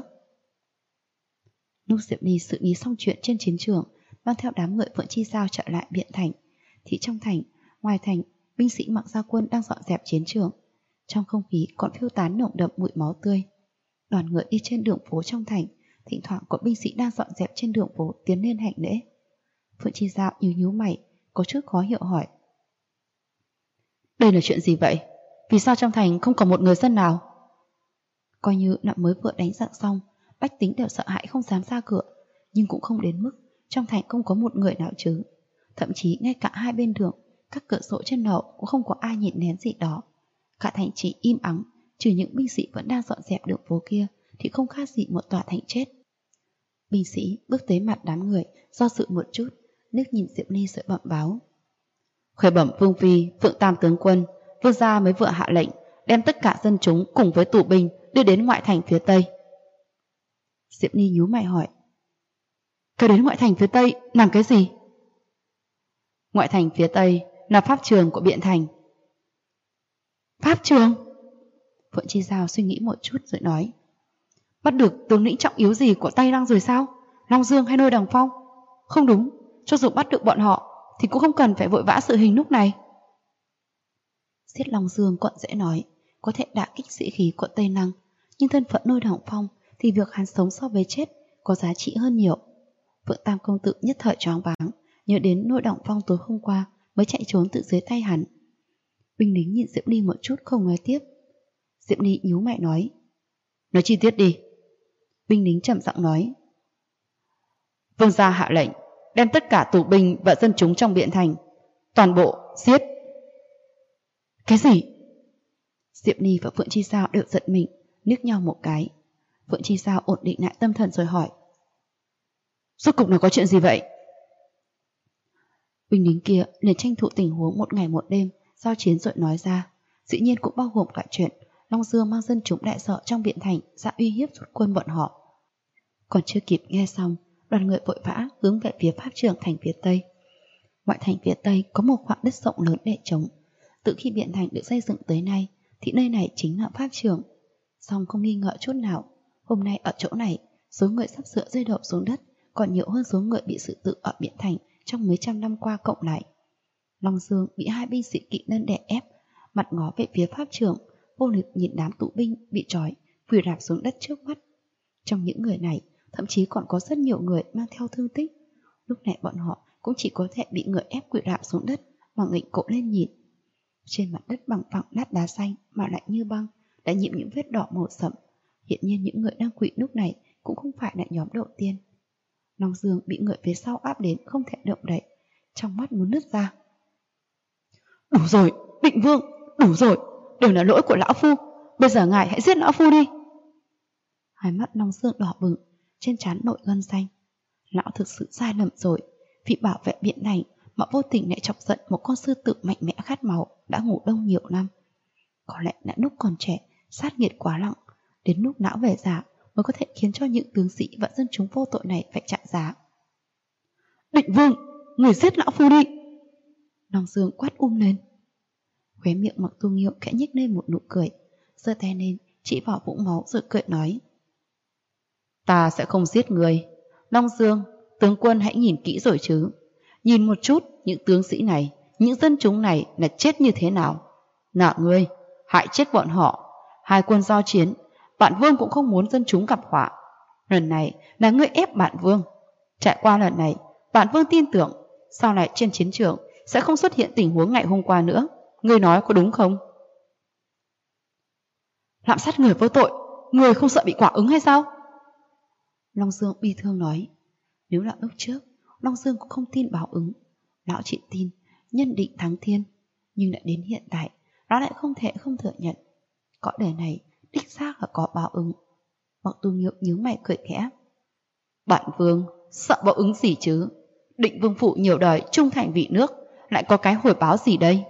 Lúc Diệp Ly xử lý xong chuyện trên chiến trường, mang theo đám người Phượng Chi Giao trở lại Biện Thành, thì trong thành, ngoài thành, binh sĩ Mặc gia quân đang dọn dẹp chiến trường. Trong không khí còn phiêu tán nồng đậm mùi máu tươi. Đoàn người đi trên đường phố trong thành, thỉnh thoảng có binh sĩ đang dọn dẹp trên đường phố tiến lên hành lễ. Phượng Chi Giao nhíu mày, có chút khó hiểu hỏi: Đây là chuyện gì vậy? Vì sao trong thành không có một người dân nào? Coi như nặng mới vừa đánh giặc xong, bách tính đều sợ hãi không dám ra cửa, nhưng cũng không đến mức trong thành không có một người nào chứ. Thậm chí ngay cả hai bên đường, các cửa sổ trên lầu cũng không có ai nhìn nén gì đó. Cả thành chỉ im ắng, trừ những binh sĩ vẫn đang dọn dẹp đường phố kia thì không khác gì một tòa thành chết. Binh sĩ bước tới mặt đám người, do dự một chút, nước nhìn Diệp Ly rồi bẩm báo: Khởi bẩm vương phi, Phượng Tam tướng quân, vương gia mới vừa hạ lệnh đem tất cả dân chúng cùng với tù binh đưa đến ngoại thành phía tây. Diệp Ly nhíu mày hỏi: Cái đến ngoại thành phía tây làm cái gì? Ngoại thành phía tây là pháp trường của Biện Thành. Pháp trường? Phượng Chi Giao suy nghĩ một chút rồi nói: Bắt được tướng lĩnh trọng yếu gì của Tây Lăng rồi sao? Long Dương hay Lôi Đằng Phong? Không đúng, cho dù bắt được bọn họ thì cũng không cần phải vội vã sự hình lúc này. Giết Long Dương còn dễ nói, có thể đả kích sĩ khí của Tây Lăng, nhưng thân phận Lôi Đằng Phong thì việc hắn sống so với chết có giá trị hơn nhiều. Phượng Tam công tử nhất thời choáng váng, nhớ đến Lôi Đằng Phong tối hôm qua mới chạy trốn từ dưới tay hắn. Binh lính nhìn Diệp Ly một chút không nói tiếp. Diệp Ly nhíu mày nói: Nói chi tiết đi. Binh lính trầm giọng nói: Vương gia hạ lệnh đem tất cả tù binh và dân chúng trong Biện Thành toàn bộ giết. Cái gì? Diệp Ly và Phượng Chi Giao đều giận mình, liếc nhau một cái. Phượng Chi Giao ổn định lại tâm thần rồi hỏi: Rốt cục là có chuyện gì vậy? Binh lính kia liền tranh thủ tình huống một ngày một đêm giao chiến rồi nói ra, dĩ nhiên cũng bao gồm cả chuyện Long Dương mang dân chúng đại sợ trong Biện Thành ra uy hiếp rút quân bọn họ. Còn chưa kịp nghe xong, đoàn người vội vã hướng về phía pháp trường thành phía tây. Ngoại thành phía tây có một khoảng đất rộng lớn để trống. Từ khi Biện Thành được xây dựng tới nay thì nơi này chính là pháp trường. Song không nghi ngờ chút nào, hôm nay ở chỗ này số người sắp sửa rơi đổ xuống đất còn nhiều hơn số người bị sự tự ở Biện Thành trong mấy trăm năm qua cộng lại. Long Dương bị hai binh sĩ kỵ nhân đè ép, mặt ngó về phía pháp trường, vô lực nhìn đám tù binh bị trói quỳ rạp xuống đất trước mắt. Trong những người này thậm chí còn có rất nhiều người mang theo thương tích. Lúc này bọn họ cũng chỉ có thể bị người ép quỳ rạp xuống đất mà ngẩng cổ lên nhìn. Trên mặt đất bằng phẳng lát đá xanh mà lạnh như băng, đã nhiễm những vết đỏ màu sậm. Hiện nhiên những người đang quỵ lúc này cũng không phải là nhóm đầu tiên. Long Dương bị người phía sau áp đến không thể động đậy, trong mắt muốn nứt ra. Đủ rồi, Định Vương, đủ rồi, đều là lỗi của lão phu, bây giờ ngài hãy giết lão phu đi. Hai mắt Long Dương đỏ bừng, trên trán nổi gân xanh. Lão thực sự sai lầm rồi, vì bảo vệ Biện Thành mà vô tình lại chọc giận một con sư tử mạnh mẽ khát máu đã ngủ đông nhiều năm. Có lẽ đã lúc còn trẻ, sát nghiệt quá nặng, đến lúc não về già mới có thể khiến cho những tướng sĩ và dân chúng vô tội này phải trả giá. Định Vương, người giết lão phu đi! Long Dương quát lên. Khóe miệng Mặc Tu Nghiêu khẽ nhếch lên một nụ cười, giơ tay lên chỉ vào vũng máu rồi cười nói: Ta sẽ không giết người. Long Dương, tướng quân hãy nhìn kỹ rồi chứ. Nhìn một chút những tướng sĩ này, những dân chúng này là chết như thế nào. Nạ ngươi, hại chết bọn họ. Hai quân giao chiến, bản vương cũng không muốn dân chúng gặp họa. Lần này là ngươi ép bản vương. Trải qua lần này, bản vương tin tưởng sau này trên chiến trường sẽ không xuất hiện tình huống ngày hôm qua nữa. Ngươi nói có đúng không? Lạm sát người vô tội, người không sợ bị quả ứng hay sao? Long Dương bi thương nói. Nếu là lúc trước, Long Dương cũng không tin báo ứng. Lão chỉ tin nhân định thắng thiên. Nhưng đã đến hiện tại, lão lại không thể không thừa nhận cõi đời này đích xác là có báo ứng. Mặc Tu Nghiêu nhíu mày cười khẽ. Bản vương sợ báo ứng gì chứ? Định vương phụ nhiều đời trung thành vì nước, lại có cái hồi báo gì đây?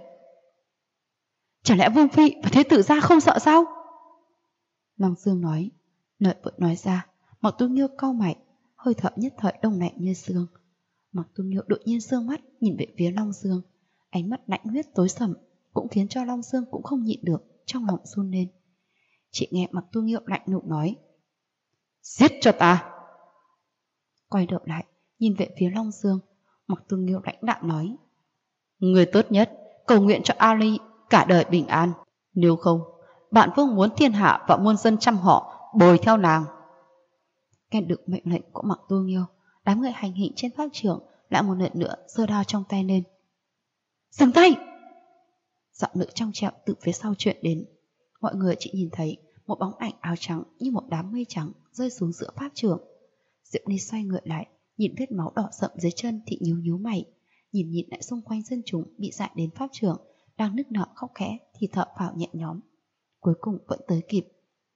Chẳng lẽ vương phi và thế tử gia không sợ sao? Long Dương nói. Lời vừa nói ra, Mặc Tu Nghiêu cau mày, hơi thở nhất thời đông lạnh như xương. Mặc Tu Nghiêu đột nhiên dương mắt nhìn về phía Long Dương, ánh mắt lạnh huyết tối sầm cũng khiến cho Long Dương cũng không nhịn được, trong lòng run lên. Chỉ nghe Mặc Tu Nghiêu lạnh lùng nói: Giết cho ta! Quay đầu lại nhìn về phía Long Dương, Mặc Tu Nghiêu lãnh đạm nói: Người tốt nhất cầu nguyện cho Ali cả đời bình an, nếu không bản vương muốn thiên hạ và muôn dân trăm họ bồi theo nàng. Nghe được mệnh lệnh của Mặc Tu Nghiêu, đám người hành hình trên pháp trường lại một lần nữa giơ đao trong tay lên. Dừng tay! Giọng nữ trong trẻo từ phía sau truyền đến. Mọi người chỉ nhìn thấy một bóng ảnh áo trắng như một đám mây trắng rơi xuống giữa pháp trường. Diệu Ly xoay người lại, nhìn vết máu đỏ sậm dưới chân thì nhíu mày, nhìn lại xung quanh dân chúng bị dại đến pháp trường đang nức nở khóc khẽ thì thở phào nhẹ nhõm. Cuối cùng vẫn tới kịp.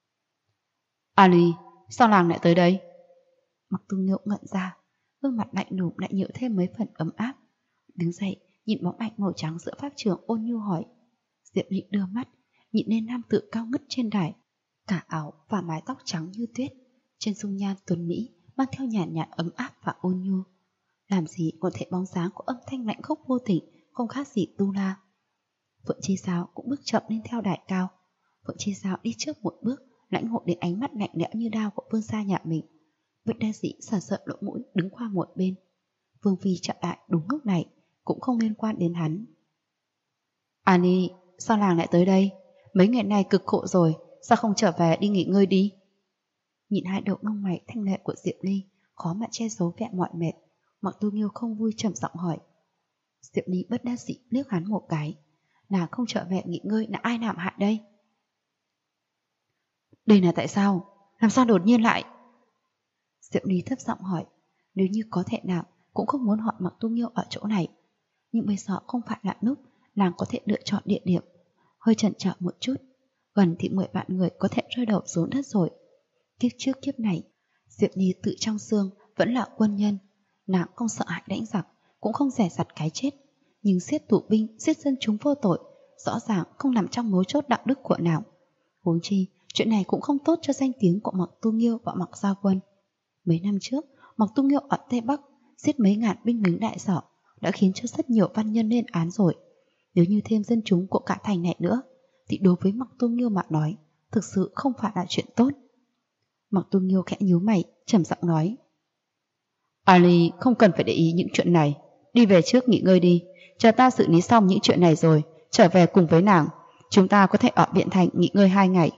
Ali, sao nàng lại tới đây? Mặc Tu Nghiêu ngẩn ra, gương mặt lạnh lùng lại nhiều thêm mấy phần ấm áp. Đứng dậy, nhìn bóng ảnh màu trắng giữa pháp trường ôn nhu hỏi. Diệp Ly đưa mắt, nhìn lên nam tử cao ngất trên đài, cả áo và mái tóc trắng như tuyết, trên dung nhan tuấn mỹ mang theo nhàn nhạt ấm áp và ôn nhu. Làm gì còn thể bóng dáng của âm thanh lạnh khốc vô tình, không khác gì tu la. Phượng Chi Sao cũng bước chậm lên theo đài cao. Phượng Chi Sao đi trước một bước, lãnh hội đến ánh mắt lạnh lẽo như đao của vương gia nhà mình. Vượt đa dĩ sờ sợ lỗ mũi đứng qua một bên. Vương phi chậm lại đúng lúc này, cũng không liên quan đến hắn. Ani, sao nàng lại tới đây? Mấy ngày nay cực khổ rồi, sao không trở về đi nghỉ ngơi đi? Nhìn hai đầu lông mày thanh lệ của Diệp Ly, khó mà che giấu vẻ mỏi mệt. Mặc Tu Nghiêu không vui trầm giọng hỏi. Diệp Ly bất đắc dĩ liếc hắn một cái. Nàng không trở về nghỉ ngơi là ai làm hại đây? Đây là tại sao? Làm sao đột nhiên lại? Diệp Ly thấp giọng hỏi. Nếu như có thể nào cũng không muốn hỏi Mặc Tu Nghiêu ở chỗ này. Nhưng bây giờ không phải là lúc nàng có thể lựa chọn địa điểm. Hơi chần chờ một chút, gần thì 10 vạn người có thể rơi đầu xuống đất rồi. Kiếp trước kiếp này, Diệp Ly tự trong xương vẫn là quân nhân. Nàng không sợ hãi đánh giặc, cũng không rẻ rặt cái chết. Nhưng giết tù binh, giết dân chúng vô tội, rõ ràng không nằm trong mấu chốt đạo đức của nàng. Huống chi, chuyện này cũng không tốt cho danh tiếng của Mặc Tu Nghiêu và Mặc Gia Quân. Mấy năm trước, Mặc Tu Nghiêu ở Tây Bắc giết mấy ngàn binh lính đại sở, đã khiến cho rất nhiều văn nhân lên án rồi. Nếu như thêm dân chúng của cả thành này nữa, thì đối với Mặc Tu Nghiêu mà nói, thực sự không phải là chuyện tốt. Mặc Tu Nghiêu khẽ nhíu mày, trầm giọng nói. Ali không cần phải để ý những chuyện này, đi về trước nghỉ ngơi đi, chờ ta xử lý xong những chuyện này rồi, trở về cùng với nàng, chúng ta có thể ở Biện Thành nghỉ ngơi 2 ngày.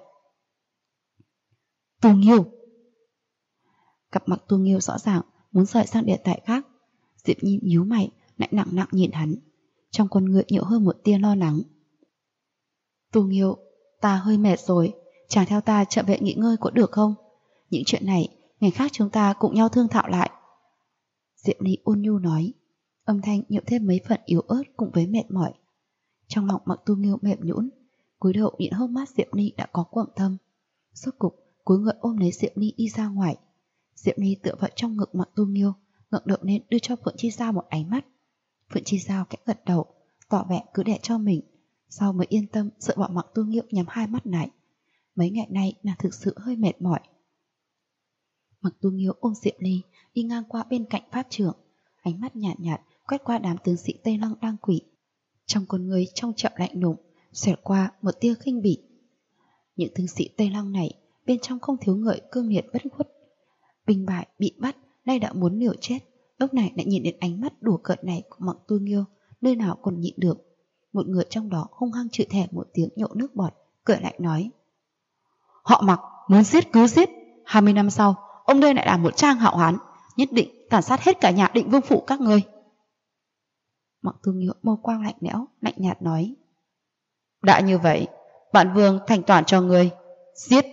Tu Nghiêu! Cặp Mặc Tu Nghiêu rõ ràng muốn rời sang địa tại khác. Diệp Nhi nhíu mày, lại nặng nhìn hắn, trong con người nhiều hơn một tia lo lắng. Tu Nghiêu, ta hơi mệt rồi, chàng theo ta trở về nghỉ ngơi có được không? Những chuyện này, ngày khác chúng ta cùng nhau thương thảo lại. Diệp Ly ôn nhu nói, âm thanh nhiều thêm mấy phần yếu ớt cùng với mệt mỏi. Trong lòng Mặc Tu Nghiêu mềm nhũn, cúi đầu nhìn hốc mắt Diệp Ly đã có quầng thâm. Rốt cục, cúi người ôm lấy Diệp Ly đi ra ngoài. Diệp Ly tựa vào trong ngực Mặc Tu Nghiêu, ngẩng đầu lên đưa cho Phượng Chi Giao một ánh mắt. Phượng Chi Giao kẽ gật đầu, tỏ vẻ cứ để cho mình, sau mới yên tâm dựa vào Mặc Tu Nghiêu nhắm hai mắt lại. Mấy ngày nay nàng thực sự hơi mệt mỏi. Mặc Tu Nghiêu ôm Diệp Ly đi ngang qua bên cạnh pháp trưởng, ánh mắt nhạt nhạt quét qua đám tướng sĩ Tây Lăng đang quỳ. Trong con người trong trẻo lạnh lùng xẹt qua một tia khinh bỉ. Những tướng sĩ Tây Lăng này bên trong không thiếu người cương liệt bất khuất, binh bại bị bắt nay đã muốn liều chết, lúc này lại nhìn đến ánh mắt đùa cợt này của Mặc Tu Nghiêu, nơi nào còn nhịn được. Một người trong đó hung hăng chửi thề một tiếng nhổ nước bọt, cười lạnh nói: họ Mặc muốn giết cứ giết, 20 năm sau ông đây lại là một trang hạo hán, nhất định tàn sát hết cả nhà Định Vương phủ các ngươi. Mặc Tu Nghiêu mâu quang lạnh lẽo, lạnh nhạt nói: đã như vậy, bản vương thành toàn cho ngươi, giết.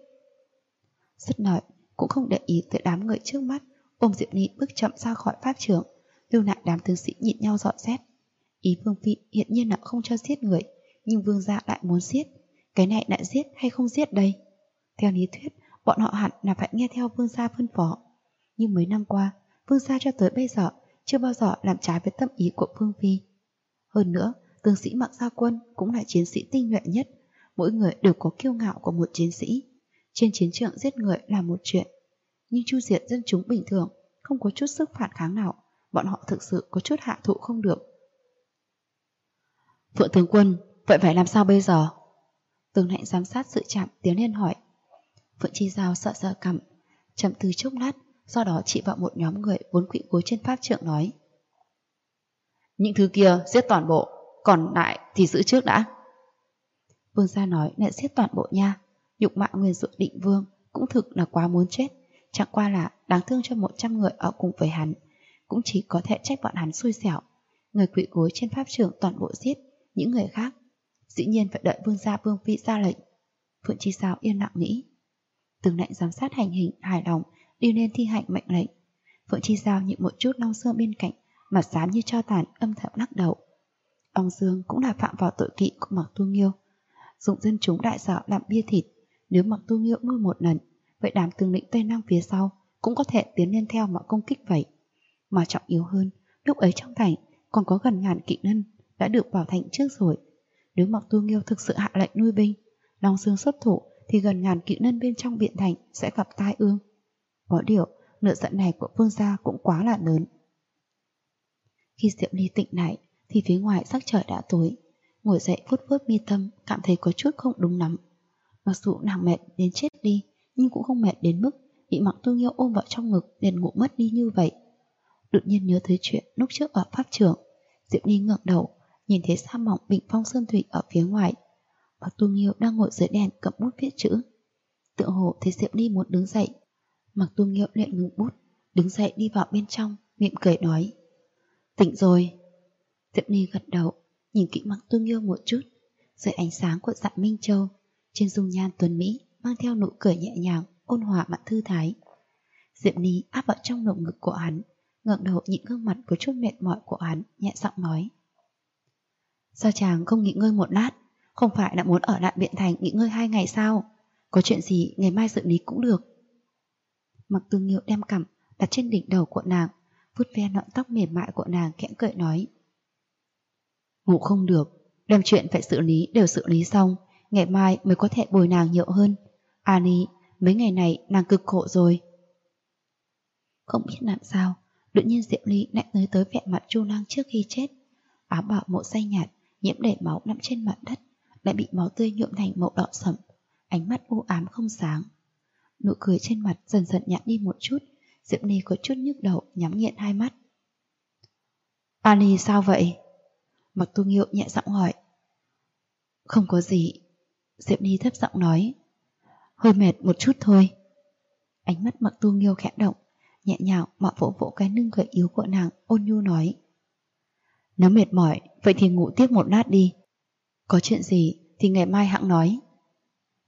Dứt lời cũng không để ý tới đám người trước mắt, ôm Diệp Ly bước chậm ra khỏi pháp trường, lưu lại đám tướng sĩ nhịn nhau dọn xét. Ý Vương phi hiện nhiên là không cho giết người, nhưng vương gia lại muốn giết, cái này lại giết hay không giết đây? Theo lý thuyết, bọn họ hẳn là phải nghe theo vương gia phân phó, nhưng mấy năm qua, vương gia cho tới bây giờ chưa bao giờ làm trái với tâm ý của Vương phi. Hơn nữa, tướng sĩ Mặc Gia Quân cũng là chiến sĩ tinh nhuệ nhất, mỗi người đều có kiêu ngạo của một chiến sĩ. Trên chiến trường giết người là một chuyện, nhưng chu diệt dân chúng bình thường không có chút sức phản kháng nào, bọn họ thực sự có chút hạ thụ không được. Phượng tướng quân, vậy phải làm sao bây giờ? Tướng lãnh giám sát sự trạm tiến lên hỏi. Phượng Chi Giao sợ sợ cằm, trầm tư chốc lát, do đó chỉ vào một nhóm người vốn quỵ gối trên pháp trượng nói: những thứ kia giết toàn bộ, còn lại thì giữ trước đã. Vương gia nói lại giết toàn bộ nha, nhục mạ nguyền rủa Định Vương cũng thực là quá muốn chết, chẳng qua là đáng thương cho 100 người ở cùng với hắn, cũng chỉ có thể trách bọn hắn xui xẻo. Người quỵ gối trên pháp trường toàn bộ giết, những người khác dĩ nhiên phải đợi vương gia Vương phi ra lệnh. Phượng Chi Sao yên lặng nghĩ. Tướng lãnh giám sát hành hình hài lòng đi lên thi hành mệnh lệnh. Phượng Chi Sao nhịn một chút long xương bên cạnh, mặt xám như tro tàn, âm thầm lắc đầu. Ông Dương cũng là phạm vào tội kỵ của Mặc Tu Nghiêu, dùng dân chúng đại sở làm bia thịt. Nếu Mặc Tu Nghiêu nuôi một lần, vậy đám tướng lĩnh Tây Nam phía sau cũng có thể tiến lên theo mà công kích vậy. Mà trọng yếu hơn, lúc ấy trong thành còn có gần ngàn kỵ nhân đã được vào thành trước rồi. Nếu Mặc Tu Nghiêu thực sự hạ lệnh nuôi binh, Long Dương xuất thủ thì gần ngàn kỵ nhân bên trong viện thành sẽ gặp tai ương. Có điều, nợ giận này của vương gia cũng quá là lớn. Khi Diệp Ly tỉnh lại thì phía ngoài sắc trời đã tối. Ngồi dậy vuốt vuốt mi tâm, cảm thấy có chút không đúng lắm. Mặc dù nàng mệt đến chết đi, nhưng cũng không mệt đến mức bị Mặc Tu Nghiêu ôm vào trong ngực liền ngủ mất đi như vậy. Đột nhiên nhớ tới chuyện lúc trước ở pháp trường, Diệp Ly ngẩng đầu, nhìn thấy sa mỏng bình phong sơn thủy ở phía ngoài. Mặc Tu Nghiêu đang ngồi dưới đèn cầm bút viết chữ. Tựa hồ thấy Diệp Ly muốn đứng dậy, Mặc Tu Nghiêu liền ngừng bút, đứng dậy đi vào bên trong, mỉm cười nói: tỉnh rồi. Diệp Ly gật đầu, nhìn kỹ Mặc Tu Nghiêu một chút. Dưới ánh sáng của Dạ Minh Châu, trên dung nhan tuấn mỹ mang theo nụ cười nhẹ nhàng, ôn hòa mà thư thái. Diệp Ly áp vào trong lồng ngực của hắn, ngẩng đầu nhìn gương mặt có chút mệt mỏi của hắn, nhẹ giọng nói: sao chàng không nghỉ ngơi một lát? Không phải là muốn ở lại Biện Thành nghỉ ngơi 2 ngày sao? Có chuyện gì ngày mai xử lý cũng được. Mặc Tu Nghiêu đem cằm đặt trên đỉnh đầu của nàng, vuốt ve lọn tóc mềm mại của nàng, khẽ cười nói: ngủ không được, đem chuyện phải xử lý đều xử lý xong, ngày mai mới có thể bồi nàng nhiều hơn. Ani, mấy ngày này nàng cực khổ rồi. Không biết làm sao, đột nhiên Diệp Ly lại nhớ tới vẻ mặt Chu Lang trước khi chết. Áo bào màu xanh nhạt, nhiễm đầy máu nằm trên mặt đất, lại bị máu tươi nhuộm thành màu đỏ sẫm, ánh mắt u ám không sáng. Nụ cười trên mặt dần dần nhạt đi một chút, Diệp Ly có chút nhức đầu, nhắm nghiền hai mắt. Ani sao vậy? Mặc Tu Nghiêu nhẹ giọng hỏi. Không có gì, Diệp Ly thấp giọng nói. Hơi mệt một chút thôi. Ánh mắt Mặc Tu Nghiêu khẽ động, nhẹ nhàng mà vỗ vỗ cái lưng gầy yếu của nàng, ôn nhu nói: nếu mệt mỏi, vậy thì ngủ tiếp một lát đi. Có chuyện gì thì ngày mai hẵng nói.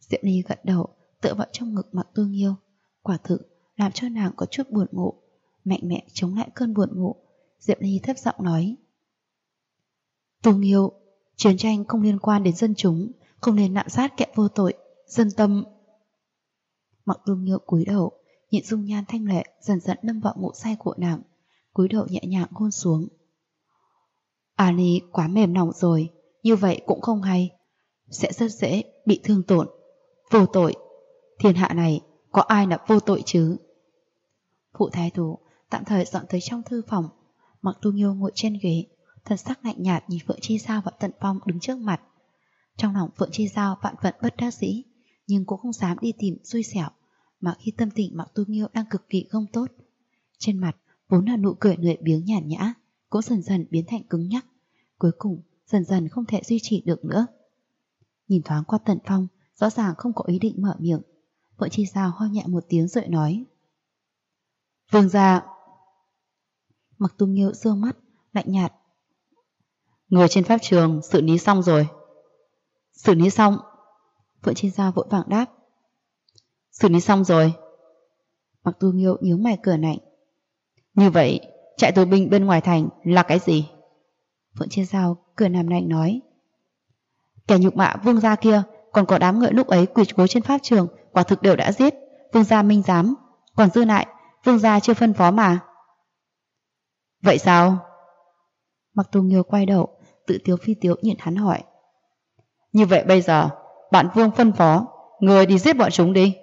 Diệp Ly gật đầu, tựa vào trong ngực Mạc Tu Nghiêu. Quả thực làm cho nàng có chút buồn ngủ. Mạnh mẽ chống lại cơn buồn ngủ, Diệp Ly thấp giọng nói: Tu Nghiêu, chiến tranh không liên quan đến dân chúng, không nên lạm sát kẻ vô tội, dân tâm. Mạc Tu Nghiêu cúi đầu, nhịn dung nhan thanh lệ dần dần lâm vào ngủ say của nàng, cúi đầu nhẹ nhàng hôn xuống. Ali quá mềm lòng rồi, như vậy cũng không hay, sẽ rất dễ bị thương tổn. Vô tội, thiên hạ này có ai là vô tội chứ? Phụ thái thú tạm thời dọn tới trong thư phòng. Mạc Tu Nghiêu ngồi trên ghế, thần sắc lạnh nhạt nhìn Phượng Chi Giao và Tần Phong đứng trước mặt. Trong lòng Phượng Chi Giao vạn vận bất đắc dĩ, nhưng cũng không dám đi tìm xui xẻo, mà khi tâm tình Mạc Tu Nghiêu đang cực kỳ không tốt, trên mặt vốn là nụ cười lười biếng nhàn nhã cũng dần dần biến thành cứng nhắc, cuối cùng dần dần không thể duy trì được nữa. Nhìn thoáng qua Tần Phong, rõ ràng không có ý định mở miệng, Phượng Chi Giao ho nhẹ một tiếng rồi nói: Vương gia. Mạc Tu Nghiêu dương mắt lạnh nhạt: Người trên pháp trường xử lý xong rồi. Xử lý xong? Phượng Chi Giao vội vàng đáp: Xử lý xong rồi. Mạc Tu Nghiêu nhíu mày cười lạnh: Như vậy trại tù binh bên ngoài thành là cái gì? Phượng Chi Giao cười làm lạnh nói: Kẻ nhục mạ vương gia kia, còn có đám người lúc ấy quỳ gối trên pháp trường, quả thực đều đã giết. Vương gia minh giám, còn dư lại vương gia chưa phân phó mà. Vậy sao? Mạc Tu Nghiêu quay đầu, tự tiếu phi tiếu nhìn hắn hỏi: Như vậy bây giờ bản vương phân phó người đi giết bọn chúng đi.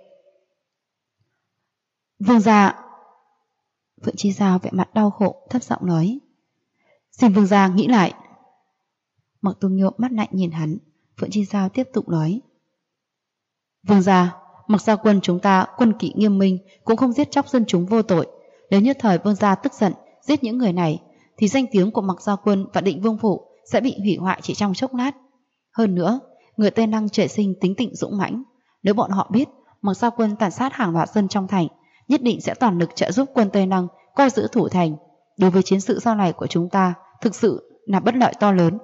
Vương gia. Phượng Chi Giao vẻ mặt đau khổ thấp giọng nói: Xin vương gia nghĩ lại. Mạc Tu Nghiêu mắt lạnh nhìn hắn. Phượng Chi Giao tiếp tục nói: Vương gia, Mạc gia quân chúng ta quân kỵ nghiêm minh, cũng không giết chóc dân chúng vô tội. Nếu như thời vương gia tức giận giết những người này, thì danh tiếng của Mạc gia quân và Định Vương phủ sẽ bị hủy hoại chỉ trong chốc lát. Hơn nữa, người Tây Lăng trời sinh tính tình dũng mãnh, nếu bọn họ biết Mạc gia quân tàn sát hàng loạt dân trong thành, nhất định sẽ toàn lực trợ giúp quân Tây Lăng coi giữ thủ thành. Đối với chiến sự sau này của chúng ta thực sự là bất lợi to lớn.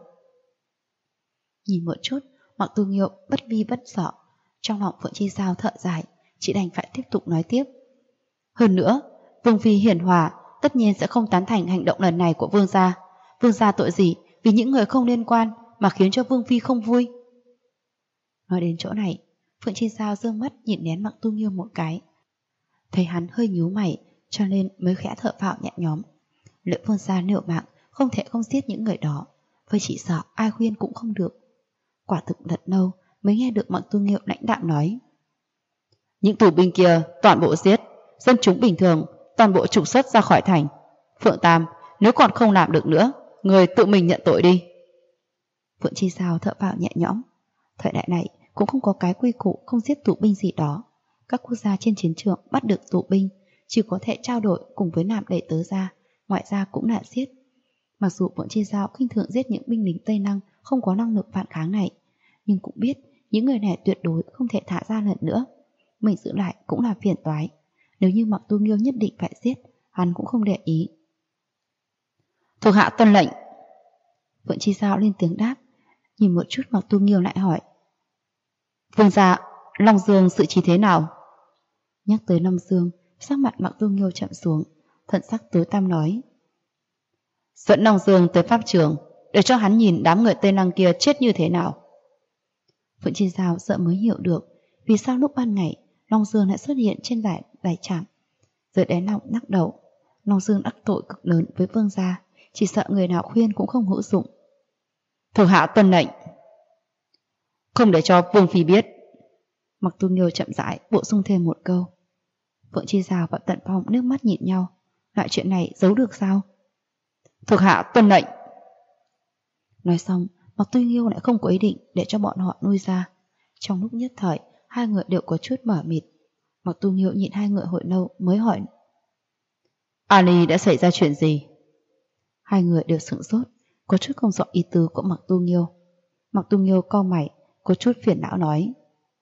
Nhìn một chút, Mạc Tu Nghiêu bất vi bất sợ. Trong lòng Phượng Chi Giao thở dài, chị đành phải tiếp tục nói tiếp: Hơn nữa, Vương phi hiền hòa tất nhiên sẽ không tán thành hành động lần này của vương gia. Vương gia tội gì vì những người không liên quan mà khiến cho Vương phi không vui? Nói đến chỗ này, Phượng Chi Giao dương mắt nhìn nén Mạc Tu Nghiêu một cái, thấy hắn hơi nhíu mày, cho nên mới khẽ thở phào nhẹ nhõm. Lỡ vương gia liều mạng không thể không giết những người đó, với chỉ sợ ai khuyên cũng không được. Quả thực thật lâu mới nghe được Mạc Tu Nghiêu lãnh đạm nói: Những tù binh kia toàn bộ giết, dân chúng bình thường toàn bộ trục xuất ra khỏi thành. Phượng Tam, nếu còn không làm được nữa, người tự mình nhận tội đi. Phượng Chi Giao thở phào nhẹ nhõm. Thời đại này cũng không có cái quy củ không giết tù binh gì đó. Các quốc gia trên chiến trường bắt được tù binh chỉ có thể trao đổi cùng với nạp đệ tớ gia, ngoại gia cũng là giết. Mặc dù Phượng Chi Giao khinh thường giết những binh lính Tây Lăng không có năng lực phản kháng này, nhưng cũng biết những người này tuyệt đối không thể thả ra lần nữa. Mình giữ lại cũng là phiền toái. Nếu như Mạc Tu Nghiêu nhất định phải giết, hắn cũng không để ý. Thuộc hạ tuân lệnh. Phượng Chi Giao lên tiếng đáp. Nhìn một chút Mạc Tu Nghiêu lại hỏi: Vương gia, Long Dương xử trí thế nào? Nhắc tới Long Dương, sắc mặt Mạc Tu Nghiêu chậm xuống, thần sắc tối tăm nói: Dẫn Long Dương tới pháp trường, để cho hắn nhìn đám người Tây Lăng kia chết như thế nào. Phượng Chi Giao sợ mới hiểu được vì sao lúc ban ngày Long Dương lại xuất hiện trên đài trạm. Giờ đáy lòng lắc đầu, Long Dương đắc tội cực lớn với vương gia, chỉ sợ người nào khuyên cũng không hữu dụng. Thuộc hạ tuân lệnh. Không để cho Vương phi biết. Mạc Tu Nghiêu chậm rãi bổ sung thêm một câu. Phượng Chi Giao và Tần Phong nước mắt nhìn nhau. Loại chuyện này giấu được sao? Thuộc hạ tuân lệnh. Nói xong, Mạc Tu Nghiêu lại không có ý định để cho bọn họ nuôi ra. Trong lúc nhất thời, hai người đều có chút mờ mịt. Mạc Tu Nghiêu nhìn hai người hồi lâu mới hỏi: Ali đã xảy ra chuyện gì? Hai người đều sửng sốt, có chút không rõ ý tứ của Mạc Tu Nghiêu. Mạc Tu Nghiêu cau mày, có chút phiền não nói: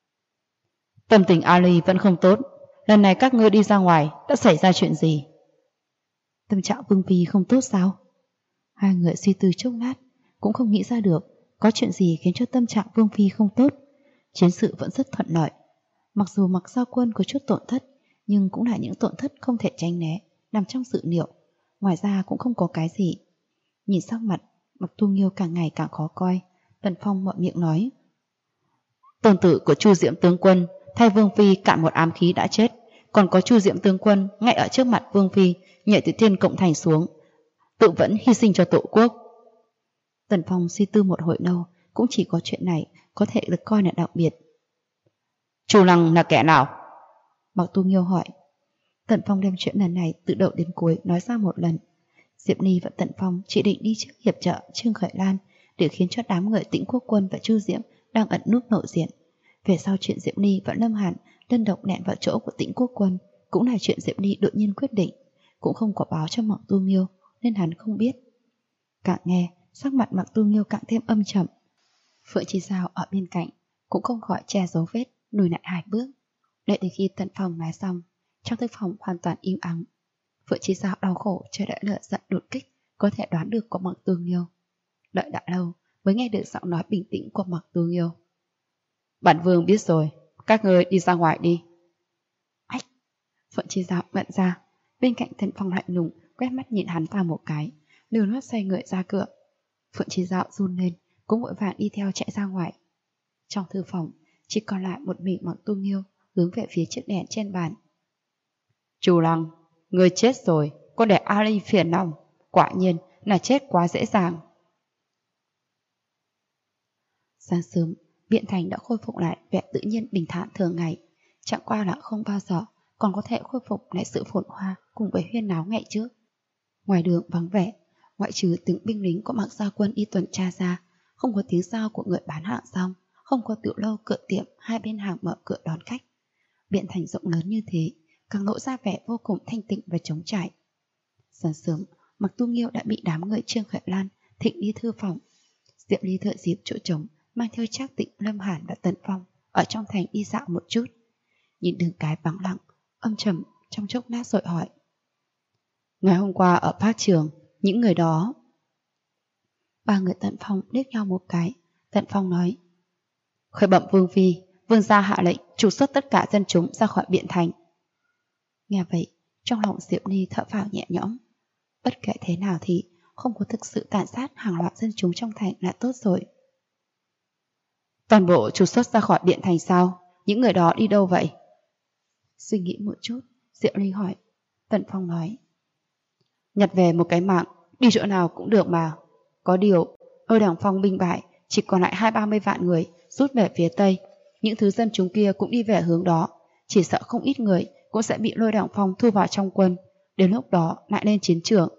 Tâm tình Ali vẫn không tốt. Lần này các ngươi đi ra ngoài đã xảy ra chuyện gì? Tâm trạng Vương phi không tốt sao? Hai người suy tư chốc lát cũng không nghĩ ra được có chuyện gì khiến cho tâm trạng Vương phi không tốt. chiến sự vẫn rất thuận lợi. Mặc dù Mạc Giao Quân có chút tổn thất, nhưng cũng là những tổn thất không thể tránh né, nằm trong dự liệu. Ngoài ra cũng không có cái gì. Nhìn sắc mặt Mạc Tu Nghiêu càng ngày càng khó coi, Tần Phong mở miệng nói: tôn tử của Chu Diệm tướng quân thay Vương Phi cạn một ám khí đã chết, còn có Chu Diệm tướng quân ngay ở trước mặt Vương Phi nhảy từ thiên cộng thành xuống, tự vẫn hy sinh cho tổ quốc. Tần Phong suy tư một hồi lâu, cũng chỉ có chuyện này có thể được coi là đặc biệt. Chu Lăng là kẻ nào? Mạc Tu Nghiêu hỏi. Tần Phong đem chuyện lần này từ đầu đến cuối nói ra một lần. Diệp Ly và Tần Phong chỉ định đi trước hiệp trợ Trương Khởi Lan để khiến cho đám người Tĩnh Quốc Quân và Chu Diễm đang ẩn núp nội diện. Về sau chuyện Diệp Ly và Lâm Hàn đơn độc nẹn vào chỗ của Tĩnh Quốc Quân cũng là chuyện Diệp Ly đột nhiên quyết định, cũng không có báo cho Mạc Tu Nghiêu nên hắn không biết. Càng nghe, sắc mặt Mạc Tu Nghiêu càng thêm âm trầm. Phượng Chi Giao ở bên cạnh cũng không khỏi che dấu vết, lùi lại 2 bước. Đợi đến khi Tần Phong nói xong, trong thư phòng hoàn toàn im ắng. Phượng Chi Giao đau khổ chờ đợi lửa giận đột kích có thể đoán được của Mạc Tu Nghiêu. Đợi đã lâu mới nghe được giọng nói bình tĩnh của Mạc Tu Nghiêu. Bản vương biết rồi, các ngươi đi ra ngoài đi. Ách! Phượng Chi Giao bận ra, bên cạnh Tần Phong lạnh lùng quét mắt nhìn hắn ta một cái, lưu loát xoay người ra cửa. Phượng Chi Giao run lên, cũng vội vàng đi theo chạy ra ngoài. Trong thư phòng chỉ còn lại một mình Mạc Tu Nghiêu hướng về phía chiếc đèn trên bàn. Chu Lăng, người chết rồi, có để Ali phiền lòng, quả nhiên là chết quá dễ dàng. Sáng sớm, Biện Thành đã khôi phục lại vẻ tự nhiên bình thản thường ngày, chẳng qua là không bao giờ còn có thể khôi phục lại sự phồn hoa cùng với huyên náo ngày trước. Ngoài đường vắng vẻ, ngoại trừ tiếng binh lính của Mạc Gia Quân đi tuần tra ra, không có tiếng giao của người bán hàng rong, không có tiểu lâu cửa tiệm hai bên hàng mở cửa đón khách. Biện Thành rộng lớn như thế, càng lộ ra vẻ vô cùng thanh tịnh và trống trải. Sáng sớm, Mạc Tu Nghiêu đã bị đám người Trương Khởi Lan thịnh đi thư phòng. Diệp Ly thợ dịp chỗ trống, mang theo Trác Tịnh, Lâm Hàn và Tần Phong ở trong thành đi dạo một chút. Nhìn đường cái vắng lặng, âm trầm trong chốc lát rồi hỏi: ngày hôm qua ở Phác Trường, những người đó... Ba người Tần Phong liếc nhau một cái. Tần Phong nói: khởi bẩm Vương Phi, Vương gia hạ lệnh trục xuất tất cả dân chúng ra khỏi Biện Thành. Nghe vậy, trong lòng Diệp Ly thở phào nhẹ nhõm. Bất kể thế nào thì không có thực sự tàn sát hàng loạt dân chúng trong thành là tốt rồi. Toàn bộ trục xuất ra khỏi Biện Thành sao? Những người đó đi đâu vậy? Suy nghĩ một chút, Diệp Ly hỏi. Tần Phong nói: nhặt về một cái mạng, đi chỗ nào cũng được mà. Có điều, ở đảng Phong binh bại, chỉ còn lại 20-30 vạn người rút về phía Tây. Những thứ dân chúng kia cũng đi về hướng đó. Chỉ sợ không ít người cũng sẽ bị Lôi Đảng Phong thu vào trong quân. Đến lúc đó lại lên chiến trường.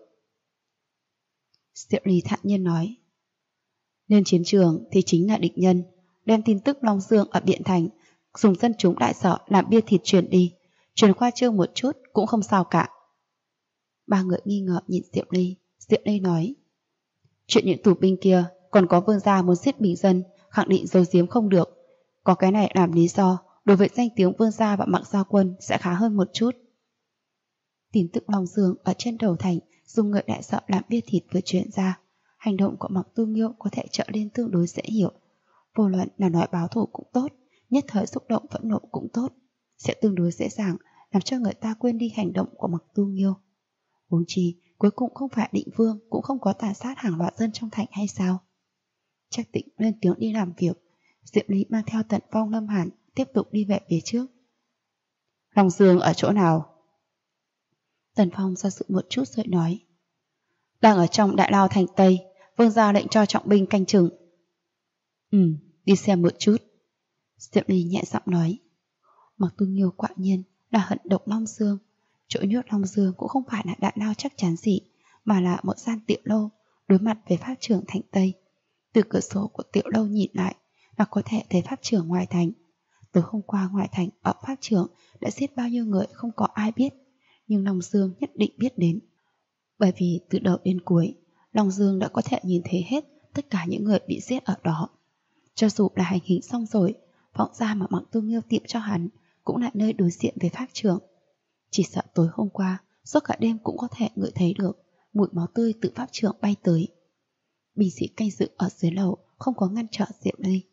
Diệp Ly thản nhiên nói: lên chiến trường thì chính là địch nhân. Đem tin tức Long Dương ở Biện Thành dùng dân chúng đại sợ làm bia thịt truyền đi, truyền khoa trương một chút cũng không sao cả. Ba người nghi ngờ nhìn Diệp Ly. Diệp Ly nói: chuyện những tù binh kia còn có Vương gia muốn giết bình dân, khẳng định giấu giếm không được. Có cái này làm lý do, đối với danh tiếng Vương gia và Mạc Gia Quân sẽ khá hơn một chút. Tin tức Long Dương ở trên đầu thành dùng người đại sợ làm bia thịt vừa truyền ra, hành động của Mạc Tu Nghiêu có thể trở nên tương đối dễ hiểu. Vô luận là nói báo thù cũng tốt, nhất thời xúc động phẫn nộ cũng tốt, sẽ tương đối dễ dàng làm cho người ta quên đi hành động của Mạc Tu Nghiêu. Huống chi cuối cùng không phải Định Vương cũng không có tàn sát hàng loạt dân trong thành hay sao? Trác Tịnh lên tiếng đi làm việc. Diệp Lý mang theo Tần Phong, Lâm Hàn tiếp tục đi về phía trước. Long Dương ở chỗ nào? Tần Phong do dự một chút rồi nói: đang ở trong đại lao thành Tây, Vương gia lệnh cho trọng binh canh chừng. Đi xem một chút. Diệp Lý nhẹ giọng nói. Mạc Tu Nghiêu quả nhiên là hận độc Long Dương. Chỗ nhốt Long Dương cũng không phải là đại lao chắc chắn gì, mà là một gian tiểu lâu đối mặt với pháp trường thành Tây. Từ cửa sổ của tiểu lâu nhìn lại là có thể thấy pháp trường ngoài thành. Tối hôm qua ngoài thành ở pháp trường đã giết bao nhiêu người không có ai biết, nhưng Long Dương nhất định biết đến. Bởi vì từ đầu đến cuối, Long Dương đã có thể nhìn thấy hết tất cả những người bị giết ở đó. Cho dù là hành hình xong rồi, vọng ra mà Mạc Tu Nghiêu tiệm cho hắn cũng là nơi đối diện với pháp trường. Chỉ sợ tối hôm qua, suốt cả đêm cũng có thể ngửi thấy được mùi máu tươi từ pháp trường bay tới. Binh sĩ canh giữ ở dưới lầu không có ngăn trở Diệp Ly.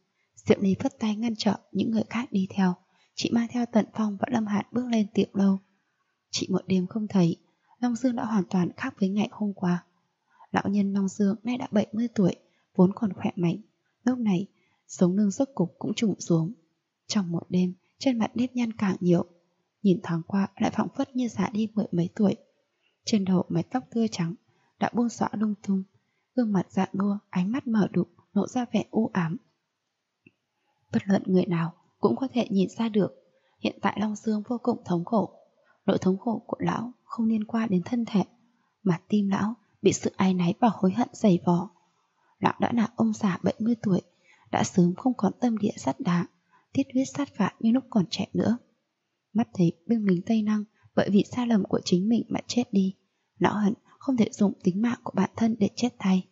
Diệu Ly phất tay ngăn trở những người khác đi theo. Chị mang theo Tần Phong và Lâm Hạn bước lên tiệm lâu. Chị một đêm không thấy, Long Dương đã hoàn toàn khác với ngày hôm qua. Lão nhân Long Dương nay đã 70 tuổi, vốn còn khỏe mạnh. Lúc này, sống lưng rốt cục cũng trùng xuống. Trong một đêm, trên mặt nếp nhăn càng nhiều. Nhìn thoáng qua lại phảng phất như già đi 10 mấy tuổi. Trên đầu mái tóc tươi trắng đã buông xõa lung tung, gương mặt dạ nua, ánh mắt mở đục, lộ ra vẻ u ám. Bất luận người nào cũng có thể nhìn ra được, hiện tại Long Dương vô cùng thống khổ. Nỗi thống khổ của lão không liên quan đến thân thể, mà tim lão bị sự áy náy và hối hận dày vò. Lão đã là ông già 70 tuổi, đã sớm không còn tâm địa sắt đá, thiết huyết sát phạt như lúc còn trẻ nữa. Mắt thấy binh lính Tây Năng bởi vì sai lầm của chính mình mà chết đi, lão hận không thể dùng tính mạng của bản thân để chết thay.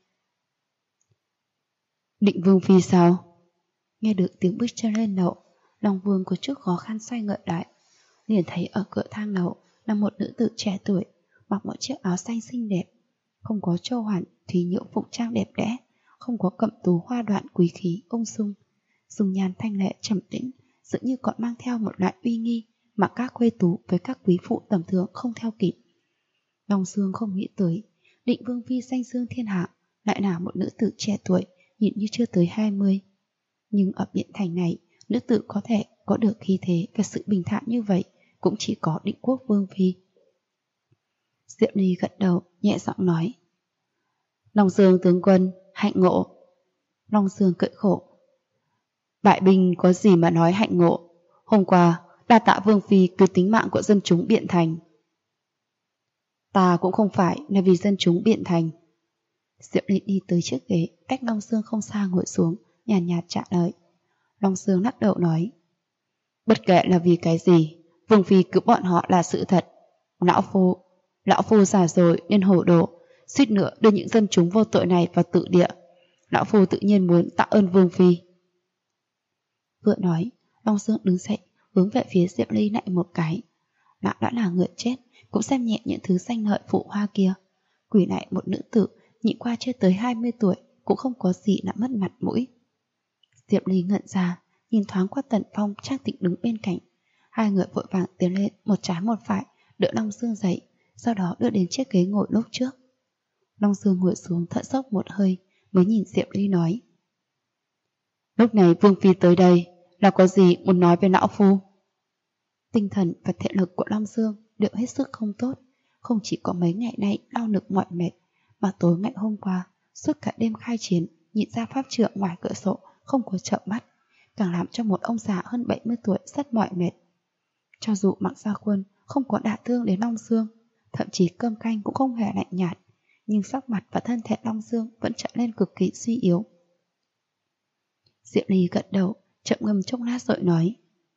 Định Vương Phi sao? Nghe được tiếng bước chân lên lầu, Long Vương có chút khó khăn xoay ngợi lại, liền thấy ở cửa thang lầu là một nữ tử trẻ tuổi, mặc một chiếc áo xanh xinh đẹp, không có châu hoàn thùy nhiễu phục trang đẹp đẽ, không có cẩm tú hoa đoạn quý khí ung dung, dung nhan thanh lệ trầm tĩnh, dường như còn mang theo một loại uy nghi mà các khuê tú với các quý phụ tầm thường không theo kịp. Long Dương không nghĩ tới, Định Vương Phi danh dương thiên hạ lại là một nữ tử trẻ tuổi, nhìn như chưa tới 20. Nhưng ở Biện Thành này, nữ tử có thể có được khí thế và sự bình thản như vậy cũng chỉ có Định Quốc Vương Phi. Diệu Ly gật đầu, nhẹ giọng nói: Long Dương tướng quân, hạnh ngộ. Long Dương cười khổ: Bại binh có gì mà nói hạnh ngộ, hôm qua đa tạ Vương Phi cứu tính mạng của dân chúng Biện Thành. Ta cũng không phải là vì dân chúng Biện Thành. Diệu Ly đi tới chiếc ghế cách Long Dương không xa ngồi xuống, nhàn nhạt trả lời. Long Dương lắc đầu nói: Bất kể là vì cái gì, Vương Phi cứu bọn họ là sự thật. Lão Phu già rồi nên hồ đồ, suýt nữa đưa những dân chúng vô tội này vào tự địa. Lão Phu tự nhiên muốn tạ ơn Vương Phi. Vừa nói, Long Dương đứng dậy, hướng về phía Diệu Ly lại một cái. Lão đã là người chết, cũng xem nhẹ những thứ danh lợi phụ hoa kia. Quỷ lại một nữ tử, nhịn qua chưa tới 20 tuổi, cũng không có gì là mất mặt mũi. Diệu Ly ngẩn ra, nhìn thoáng qua Tần Phong Trang Tịnh đứng bên cạnh. Hai người vội vàng tiến lên một trái một phải, đỡ Long Dương dậy, sau đó đưa đến chiếc ghế ngồi lúc trước. Long Dương ngồi xuống thở dốc một hơi, mới nhìn Diệu Ly nói: Lúc này Vương Phi tới đây là có gì muốn nói với lão phu? Tinh thần và thể lực của Long Dương đều hết sức không tốt, không chỉ có mấy ngày nay đau nhức mỏi mệt, mà tối ngày hôm qua suốt cả đêm khai chiến, nhìn ra pháp trượng ngoài cửa sổ không có chợp mắt, càng làm cho một ông già hơn 70 tuổi rất mỏi mệt. Cho dù Mạc Gia Quân không có đả thương đến Long Dương, thậm chí cơm canh cũng không hề lạnh nhạt, nhưng sắc mặt và thân thể Long Dương vẫn trở nên cực kỳ suy yếu. Diệu Ly gật đầu, chậm ngâm chốc lát rồi nói: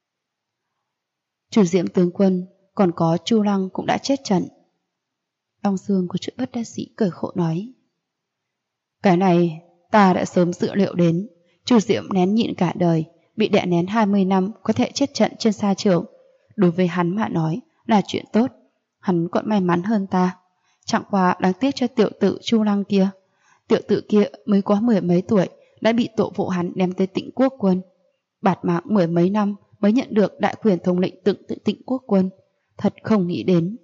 Chủ Diệm tướng quân, còn có Chu Lăng cũng đã chết trận. Long Dương có chút bất đắc dĩ cười khổ nói: Cái này ta đã sớm dự liệu đến. Chu Diệm nén nhịn cả đời, bị đè nén 20 năm có thể chết trận trên sa trường, đối với hắn mà nói là chuyện tốt. Hắn còn may mắn hơn ta. Chẳng qua đáng tiếc cho tiểu tử Chu Lăng kia. Tiểu tử kia mới có 10 mấy tuổi đã bị tổ phụ hắn đem tới Tịnh Quốc quân, bạt mạng 10 mấy năm mới nhận được đại quyền thống lĩnh tự Tịnh Quốc quân. Thật không nghĩ đến.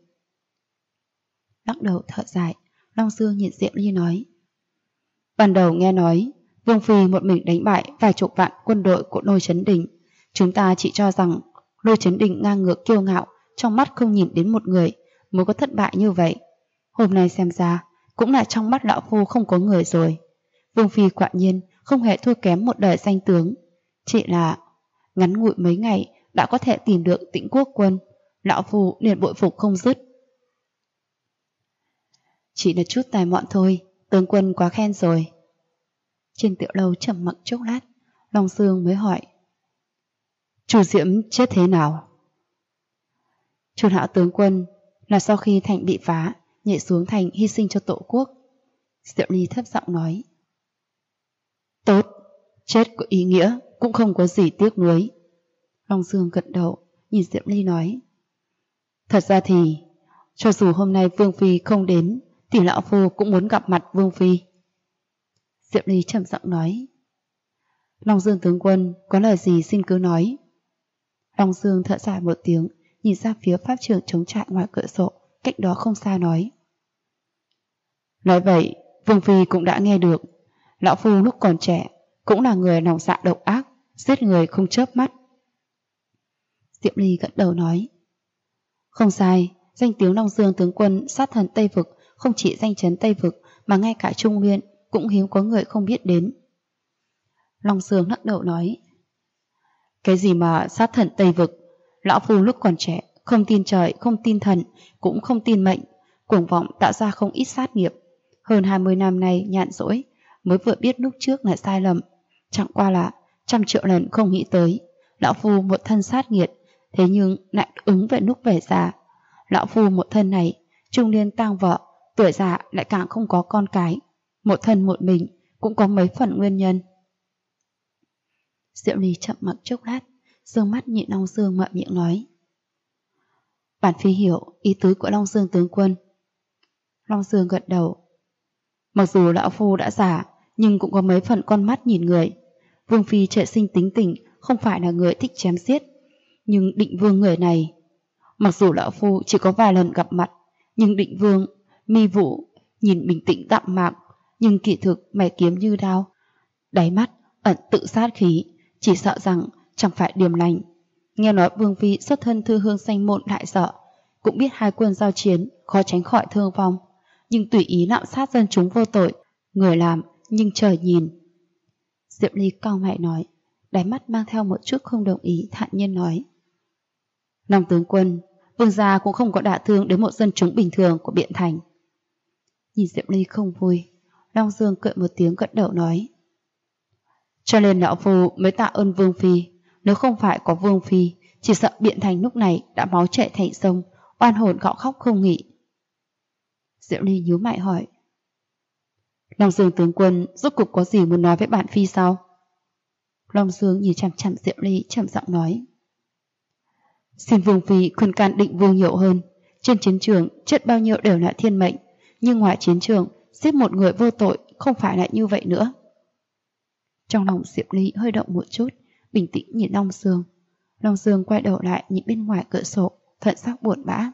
Lắc đầu thở dài, Long Dương nhìn Diệu Ly nói: Ban đầu nghe nói Vương Phi một mình đánh bại vài chục vạn quân đội của Lôi Chấn Đình, chúng ta chỉ cho rằng Lôi Chấn Đình ngang ngược kiêu ngạo, trong mắt không nhìn đến một người, mới có thất bại như vậy. Hôm nay xem ra cũng là trong mắt lão phu không có người rồi. Vương Phi quả nhiên không hề thua kém một đời danh tướng, chỉ là ngắn ngủi mấy ngày đã có thể tìm được Tịnh Quốc quân, lão phu liền bội phục không dứt. Chỉ là chút tài mọn thôi, tướng quân quá khen rồi. Trên tiểu lâu trầm mặc chốc lát, Long Dương mới hỏi: Chu Diễm chết thế nào? Chu Hạo tướng quân là sau khi thành bị phá, nhảy xuống thành hy sinh cho tổ quốc. Diệu Ly thấp giọng nói: Tốt, chết có ý nghĩa, cũng không có gì tiếc nuối. Long Dương gật đầu, nhìn Diệu Ly nói: Thật ra thì cho dù hôm nay Vương Phi không đến thì lão phu cũng muốn gặp mặt Vương Phi. Diệu Ly trầm giọng nói: Long Dương tướng quân, có lời gì xin cứ nói. Long Dương thở dài một tiếng, nhìn ra phía pháp trường chống trại ngoài cửa sổ, cách đó không xa nói. Nói vậy, Vương Phi cũng đã nghe được. Lão Phu lúc còn trẻ, cũng là người lòng dạ độc ác, giết người không chớp mắt. Diệm Ly gật đầu nói. Không sai, danh tiếng Long Dương tướng quân sát thần Tây Vực không chỉ danh chấn Tây Vực mà ngay cả Trung Nguyên cũng hiếm có người không biết đến. Long Dương lắc đầu nói. Cái gì mà sát thần Tây Vực? Lão Phu lúc còn trẻ, không tin trời, không tin thần, cũng không tin mệnh, cuồng vọng tạo ra không ít sát nghiệp. Hơn 20 năm nay nhàn rỗi, mới vừa biết lúc trước là sai lầm. Chẳng qua là 100 triệu lần không nghĩ tới. Lão Phu một thân sát nghiệt, thế nhưng lại ứng về lúc về già. Lão Phu một thân này, trung niên tang vợ, tuổi già lại càng không có con cái. Một thân một mình, cũng có mấy phần nguyên nhân. Diệu Ly chậm mặc chốc lát, dương mắt nhìn Long Dương mở miệng nói. Bản Phi hiểu ý tứ của Long Dương tướng quân. Long Dương gật đầu. Mặc dù lão Phu đã già, nhưng cũng có mấy phần con mắt nhìn người. Vương Phi trời sinh tính tình, không phải là người thích chém giết. Nhưng Định Vương người này, mặc dù lão Phu chỉ có vài lần gặp mặt, nhưng Định Vương, mi vũ, nhìn bình tĩnh đạm mạc, nhưng kỳ thực mày kiếm như đao, đáy mắt ẩn tự sát khí, chỉ sợ rằng chẳng phải điềm lành. Nghe nói Vương Phi xuất thân thư hương danh môn đại sợ, cũng biết hai quân giao chiến khó tránh khỏi thương vong, nhưng tùy ý lạm sát dân chúng vô tội, người làm nhưng trời nhìn. Diệp Ly cau mày nói, đáy mắt mang theo một chút không đồng ý, thản nhiên nói. Long tướng quân, Vương gia cũng không có đả thương đến một dân chúng bình thường của Biện Thành. Nhìn Diệp Ly không vui, Long Dương cười một tiếng gật đầu nói. Cho nên lão Phu mới tạ ơn Vương Phi, nếu không phải có Vương Phi, chỉ sợ Biện Thành lúc này đã máu chảy thành sông, oan hồn gạo khóc không nghỉ. Diệu Ly nhíu mày hỏi. Long Dương tướng quân rốt cục có gì muốn nói với bản Phi sao? Long Dương nhìn chằm chằm Diệu Ly trầm giọng nói. Xin Vương Phi khuyên can Định Vương nhiều hơn. Trên chiến trường chết bao nhiêu đều là thiên mệnh, nhưng ngoài chiến trường giết một người vô tội không phải lại như vậy nữa. Trong lòng Diệu Ly hơi động một chút, bình tĩnh nhìn Long Dương. Long Dương quay đầu lại nhìn bên ngoài cửa sổ, thần sắc buồn bã.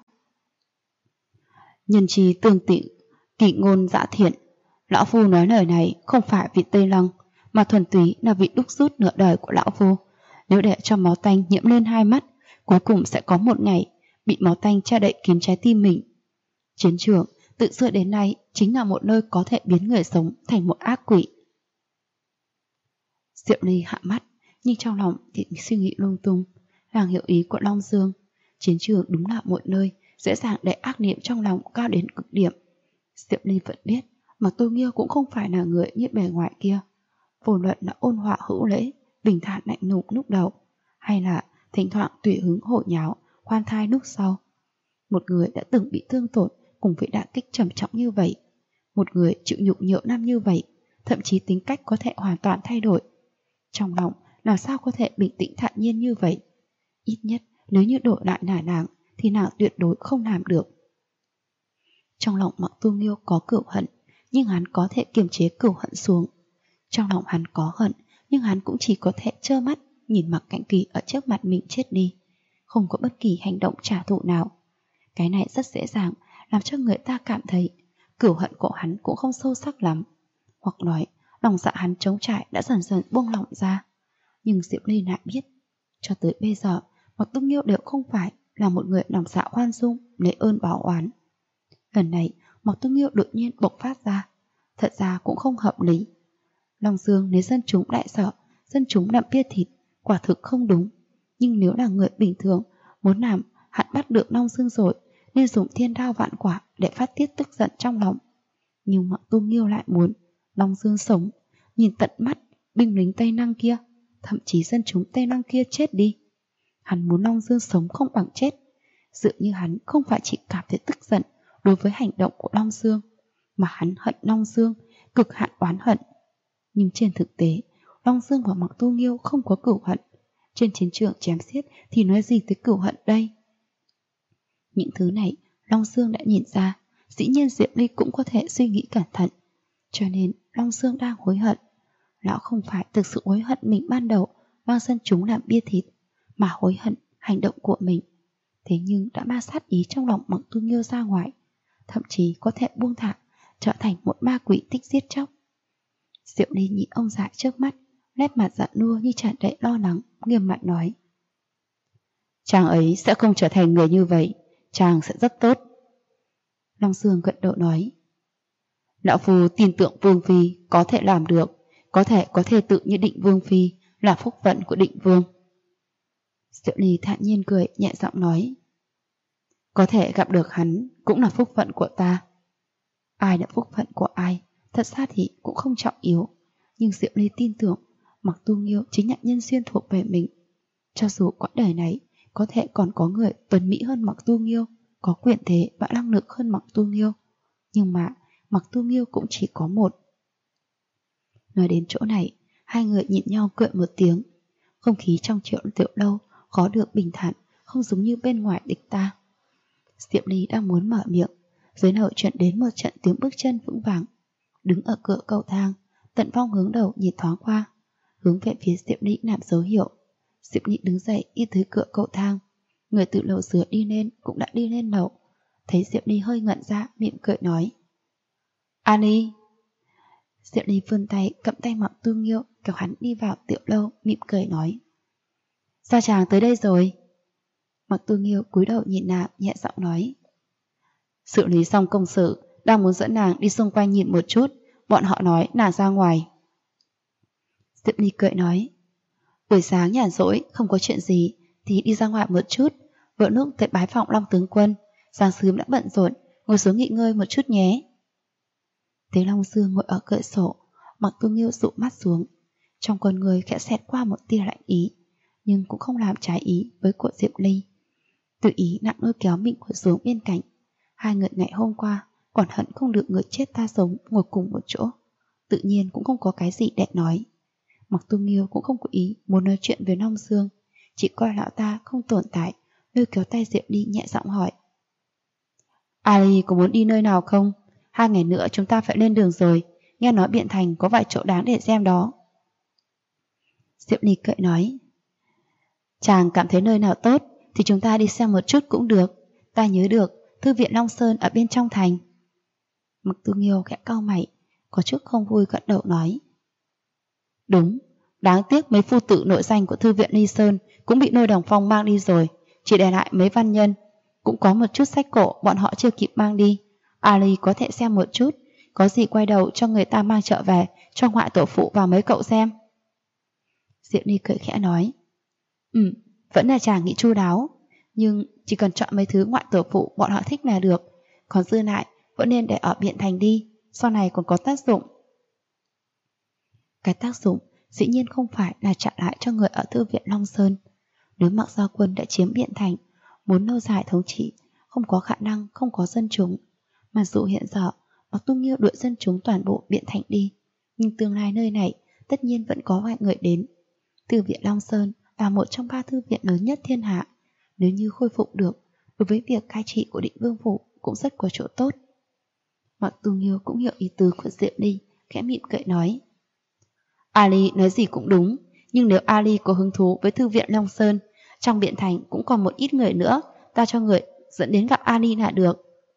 Nhân trí tương tịnh, kỷ ngôn dã thiện. Lão Phu nói lời này không phải vì Tây Lăng, mà thuần túy là vì đúc rút nửa đời của Lão Phu. Nếu để cho máu tanh nhiễm lên hai mắt, cuối cùng sẽ có một ngày bị máu tanh che đậy kín trái tim mình. Chiến trường từ xưa đến nay chính là một nơi có thể biến người sống thành một ác quỷ. Diệu Ly hạ mắt, nhưng trong lòng thì suy nghĩ lung tung, làng hiểu ý của Long Dương. Chiến trường đúng là một nơi dễ dàng để ác niệm trong lòng cao đến cực điểm. Diệu Ly vẫn biết, mà Tô Nghiêu cũng không phải là người như bề ngoài kia. Vô luận là ôn hòa hữu lễ, bình thản lạnh lùng lúc đầu, hay là thỉnh thoảng tùy hứng hổ nháo, khoan thai lúc sau. Một người đã từng bị thương tổn cùng với đả kích trầm trọng như vậy. Một người chịu nhục nhiều năm như vậy, thậm chí tính cách có thể hoàn toàn thay đổi. Trong lòng làm sao có thể bình tĩnh thản nhiên như vậy? Ít nhất nếu như đổi lại là nàng thì nàng tuyệt đối không làm được. Trong lòng Mạc Tu Nghiêu có cửu hận, nhưng hắn có thể kiềm chế cửu hận xuống. Trong lòng hắn có hận, nhưng hắn cũng chỉ có thể trơ mắt nhìn Mạc Cảnh Kỳ ở trước mặt mình chết đi, không có bất kỳ hành động trả thù nào. Cái này rất dễ dàng làm cho người ta cảm thấy cửu hận của hắn cũng không sâu sắc lắm, hoặc nói lòng dạ hắn trống trải đã dần dần buông lỏng ra. Nhưng Diệu Ly lại biết, cho tới bây giờ Mạc Tu Nghiêu đều không phải là một người lòng dạ khoan dung, lấy ơn báo oán. Lần này Mạc Tu Nghiêu đột nhiên bộc phát ra, thật ra cũng không hợp lý. Long Dương lấy dân chúng đại sợ, dân chúng đậm bia thịt, quả thực không đúng. Nhưng nếu là người bình thường muốn làm, hắn bắt được Long Dương rồi, nên dùng thiên đao vạn quả để phát tiết tức giận trong lòng. Nhưng Mạc Tu Nghiêu lại muốn Long Dương sống, nhìn tận mắt binh lính Tây Năng kia, thậm chí dân chúng Tây Năng kia chết đi. Hắn muốn Long Dương sống không bằng chết. Dường như hắn không phải chỉ cảm thấy tức giận đối với hành động của Long Dương, mà hắn hận Long Dương, cực hạn oán hận. Nhưng trên thực tế, Long Dương và Mạc Tu Nghiêu không có cửu hận. Trên chiến trường chém giết thì nói gì tới cửu hận đây? Những thứ này Long Dương đã nhìn ra, dĩ nhiên Diệp Ly cũng có thể suy nghĩ cẩn thận. Cho nên Long Dương đang hối hận. Lão không phải thực sự hối hận mình ban đầu mang dân chúng làm bia thịt, mà hối hận hành động của mình. Thế nhưng đã ma sát ý trong lòng Mặc Tu Nghiêu ra ngoài, thậm chí có thể buông thả, trở thành một ma quỷ thích giết chóc. Diệu Ly nhìn ông già trước mắt, nét mặt giận nua như tràn đầy lo lắng, nghiêm mặt nói: chàng ấy sẽ không trở thành người như vậy, chàng sẽ rất tốt. Long Dương gật đầu nói: lão phu tin tưởng Vương Phi có thể làm được, có thể tự như Định Vương Phi là phúc phận của Định Vương. Diệu Ly thản nhiên cười, nhẹ giọng nói: có thể gặp được hắn cũng là phúc phận của ta. Ai là phúc phận của ai, thật ra thì cũng không trọng yếu, nhưng Diệu Ly tin tưởng Mặc Tu Nghiêu chính là nhân duyên thuộc về mình. Cho dù quãng đời này có thể còn có người tuấn mỹ hơn Mặc Tu Nghiêu, có quyền thế và năng lực hơn Mặc Tu Nghiêu, nhưng mà Mặc Tu Nghiêu cũng chỉ có một. Nói đến chỗ này, hai người nhìn nhau cười một tiếng. Không khí trong Triệu Tiểu Lâu khó được bình thản, không giống như bên ngoài địch ta. Diệp Ly đang muốn mở miệng, dưới nợ chuyện đến một trận tiếng bước chân vững vàng. Đứng ở cửa cầu thang, Tận Phong hướng đầu nhìn thoáng qua, hướng về phía Diệp Ly làm dấu hiệu. Diệp Ly đứng dậy đi tới cửa cầu thang. Người từ lầu dưới đi lên cũng đã đi lên lầu. Thấy Diệp Ly hơi ngẩn ra, mỉm cười nói: Ani. Diệp Ly vươn tay cầm tay Mặc Tu Nghiêu, kéo hắn đi vào tiểu lâu, mỉm cười nói: sao chàng tới đây rồi? Mặc Tu Nghiêu cúi đầu nhìn nàng, nhẹ giọng nói: xử lý xong công sự, đang muốn dẫn nàng đi xung quanh nhìn một chút, bọn họ nói nàng ra ngoài. Diệp Ly cười nói: buổi sáng nhàn rỗi không có chuyện gì thì đi ra ngoài một chút, vừa lúc tới bái phòng Long tướng quân, sáng sớm đã bận rộn, ngồi xuống nghỉ ngơi một chút nhé. Thấy Long Dương ngồi ở cửa sổ, Mặc Tu Nghiêu dụ mắt xuống, trong con người khẽ xẹt qua một tia lạnh ý, nhưng cũng không làm trái ý với của Diệp Ly. Tự ý nặng lôi kéo mình ngồi xuống bên cạnh. Hai người ngày hôm qua còn hận không được người chết ta sống ngồi cùng một chỗ, tự nhiên cũng không có cái gì để nói. Mặc Tu Nghiêu cũng không có ý muốn nói chuyện với Long Dương, chỉ coi lão ta không tồn tại, lôi kéo tay Diệp Ly nhẹ giọng hỏi: Ali có muốn đi nơi nào không? 2 ngày nữa chúng ta phải lên đường rồi, nghe nói Biện Thành có vài chỗ đáng để xem đó. Diệp Ly cười nói: chàng cảm thấy nơi nào tốt thì chúng ta đi xem một chút cũng được. Ta nhớ được thư viện Long Sơn ở bên trong thành. Mặc Tu Nghiêu khẽ cau mày, có chút không vui gật đầu nói: đúng, đáng tiếc mấy phu tử nội danh của thư viện Ly Sơn cũng bị Lôi Đồng Phong mang đi rồi, chỉ để lại mấy văn nhân. Cũng có một chút sách cổ bọn họ chưa kịp mang đi, Ali có thể xem một chút, có gì quay đầu cho người ta mang trở về cho ngoại tổ phụ và mấy cậu xem. Diệp Ly cười khẽ nói: vẫn là chàng nghĩ chu đáo, nhưng chỉ cần chọn mấy thứ ngoại tổ phụ bọn họ thích là được, còn dư lại vẫn nên để ở Biện Thành đi, sau này còn có tác dụng. Cái tác dụng dĩ nhiên không phải là trả lại cho người ở thư viện Long Sơn. Nếu Mặc Gia Quân đã chiếm Biện Thành, muốn lâu dài thống trị, không có khả năng không có dân chúng. Mặc dù hiện giờ Mặc Tu Nghiêu đuổi dân chúng toàn bộ Biện Thành đi, nhưng tương lai nơi này tất nhiên vẫn có vài người đến. Thư viện Long Sơn là một trong 3 thư viện lớn nhất thiên hạ, nếu như khôi phục được, đối với việc cai trị của Định Vương phủ cũng rất có chỗ tốt. Mặc Tu Nghiêu cũng hiểu ý tứ của Diệp Ly, khẽ mỉm cười nói: Ali nói gì cũng đúng, nhưng nếu Ali có hứng thú với thư viện Long Sơn, trong Biện Thành cũng còn một ít người nữa, ta cho người dẫn đến gặp Ali là được.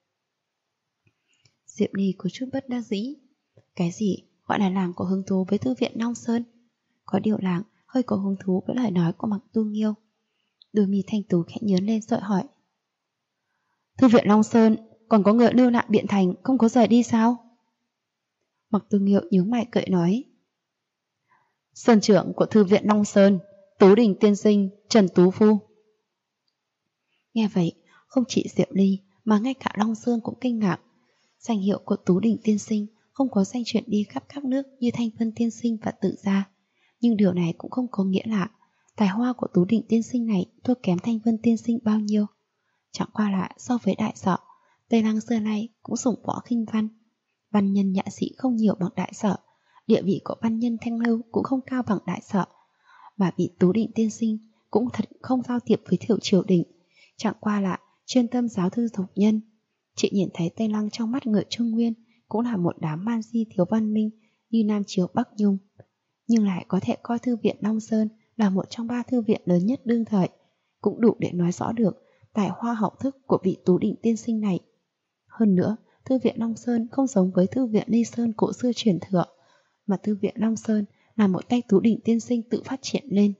Diệp Ly có chút bất đắc dĩ. Cái gì gọi là làng có hứng thú với thư viện Long Sơn? Có điều làng hơi có hứng thú với lời nói của Mặc Tu Nghiêu. Đôi mi thanh tú khẽ nhớn lên rồi hỏi: thư viện Long Sơn còn có người lưu lại Biện Thành không có rời đi sao? Mặc Tu Nghiêu nhướng mày cười nói: sơn trưởng của thư viện Long Sơn, Tú Đình tiên sinh Trần Tú Phu. Nghe vậy, không chỉ Diệp Ly mà ngay cả Long Sơn cũng kinh ngạc. Danh hiệu của Tú Đình tiên sinh không có danh truyền đi khắp các nước như Thanh Vân tiên sinh và Tự Gia, nhưng điều này cũng không có nghĩa là tài hoa của Tú Đình tiên sinh này thua kém Thanh Vân tiên sinh bao nhiêu. Chẳng qua lại so với đại sở, Tây Lăng xưa nay cũng dùng võ khinh văn. Văn nhân nhã sĩ không nhiều bằng đại sở, địa vị của văn nhân Thanh Lưu cũng không cao bằng đại sở, mà vị Tú Đình tiên sinh cũng thật không giao thiệp với thiểu triều đình, chẳng qua là chuyên tâm giáo thư thục nhân. Chị nhìn thấy Tây Lăng trong mắt người Trung Nguyên cũng là một đám man di thiếu văn minh như Nam Chiếu Bắc Nhung. nhưng lại có thể coi thư viện Long Sơn là một trong 3 thư viện lớn nhất đương thời, cũng đủ để nói rõ được tài hoa học thức của vị Tú Đỉnh tiên sinh này. Hơn nữa, thư viện Long Sơn không giống với thư viện Ly Sơn cổ xưa truyền thừa, mà thư viện Long Sơn là một tay Tú Đỉnh tiên sinh tự phát triển lên.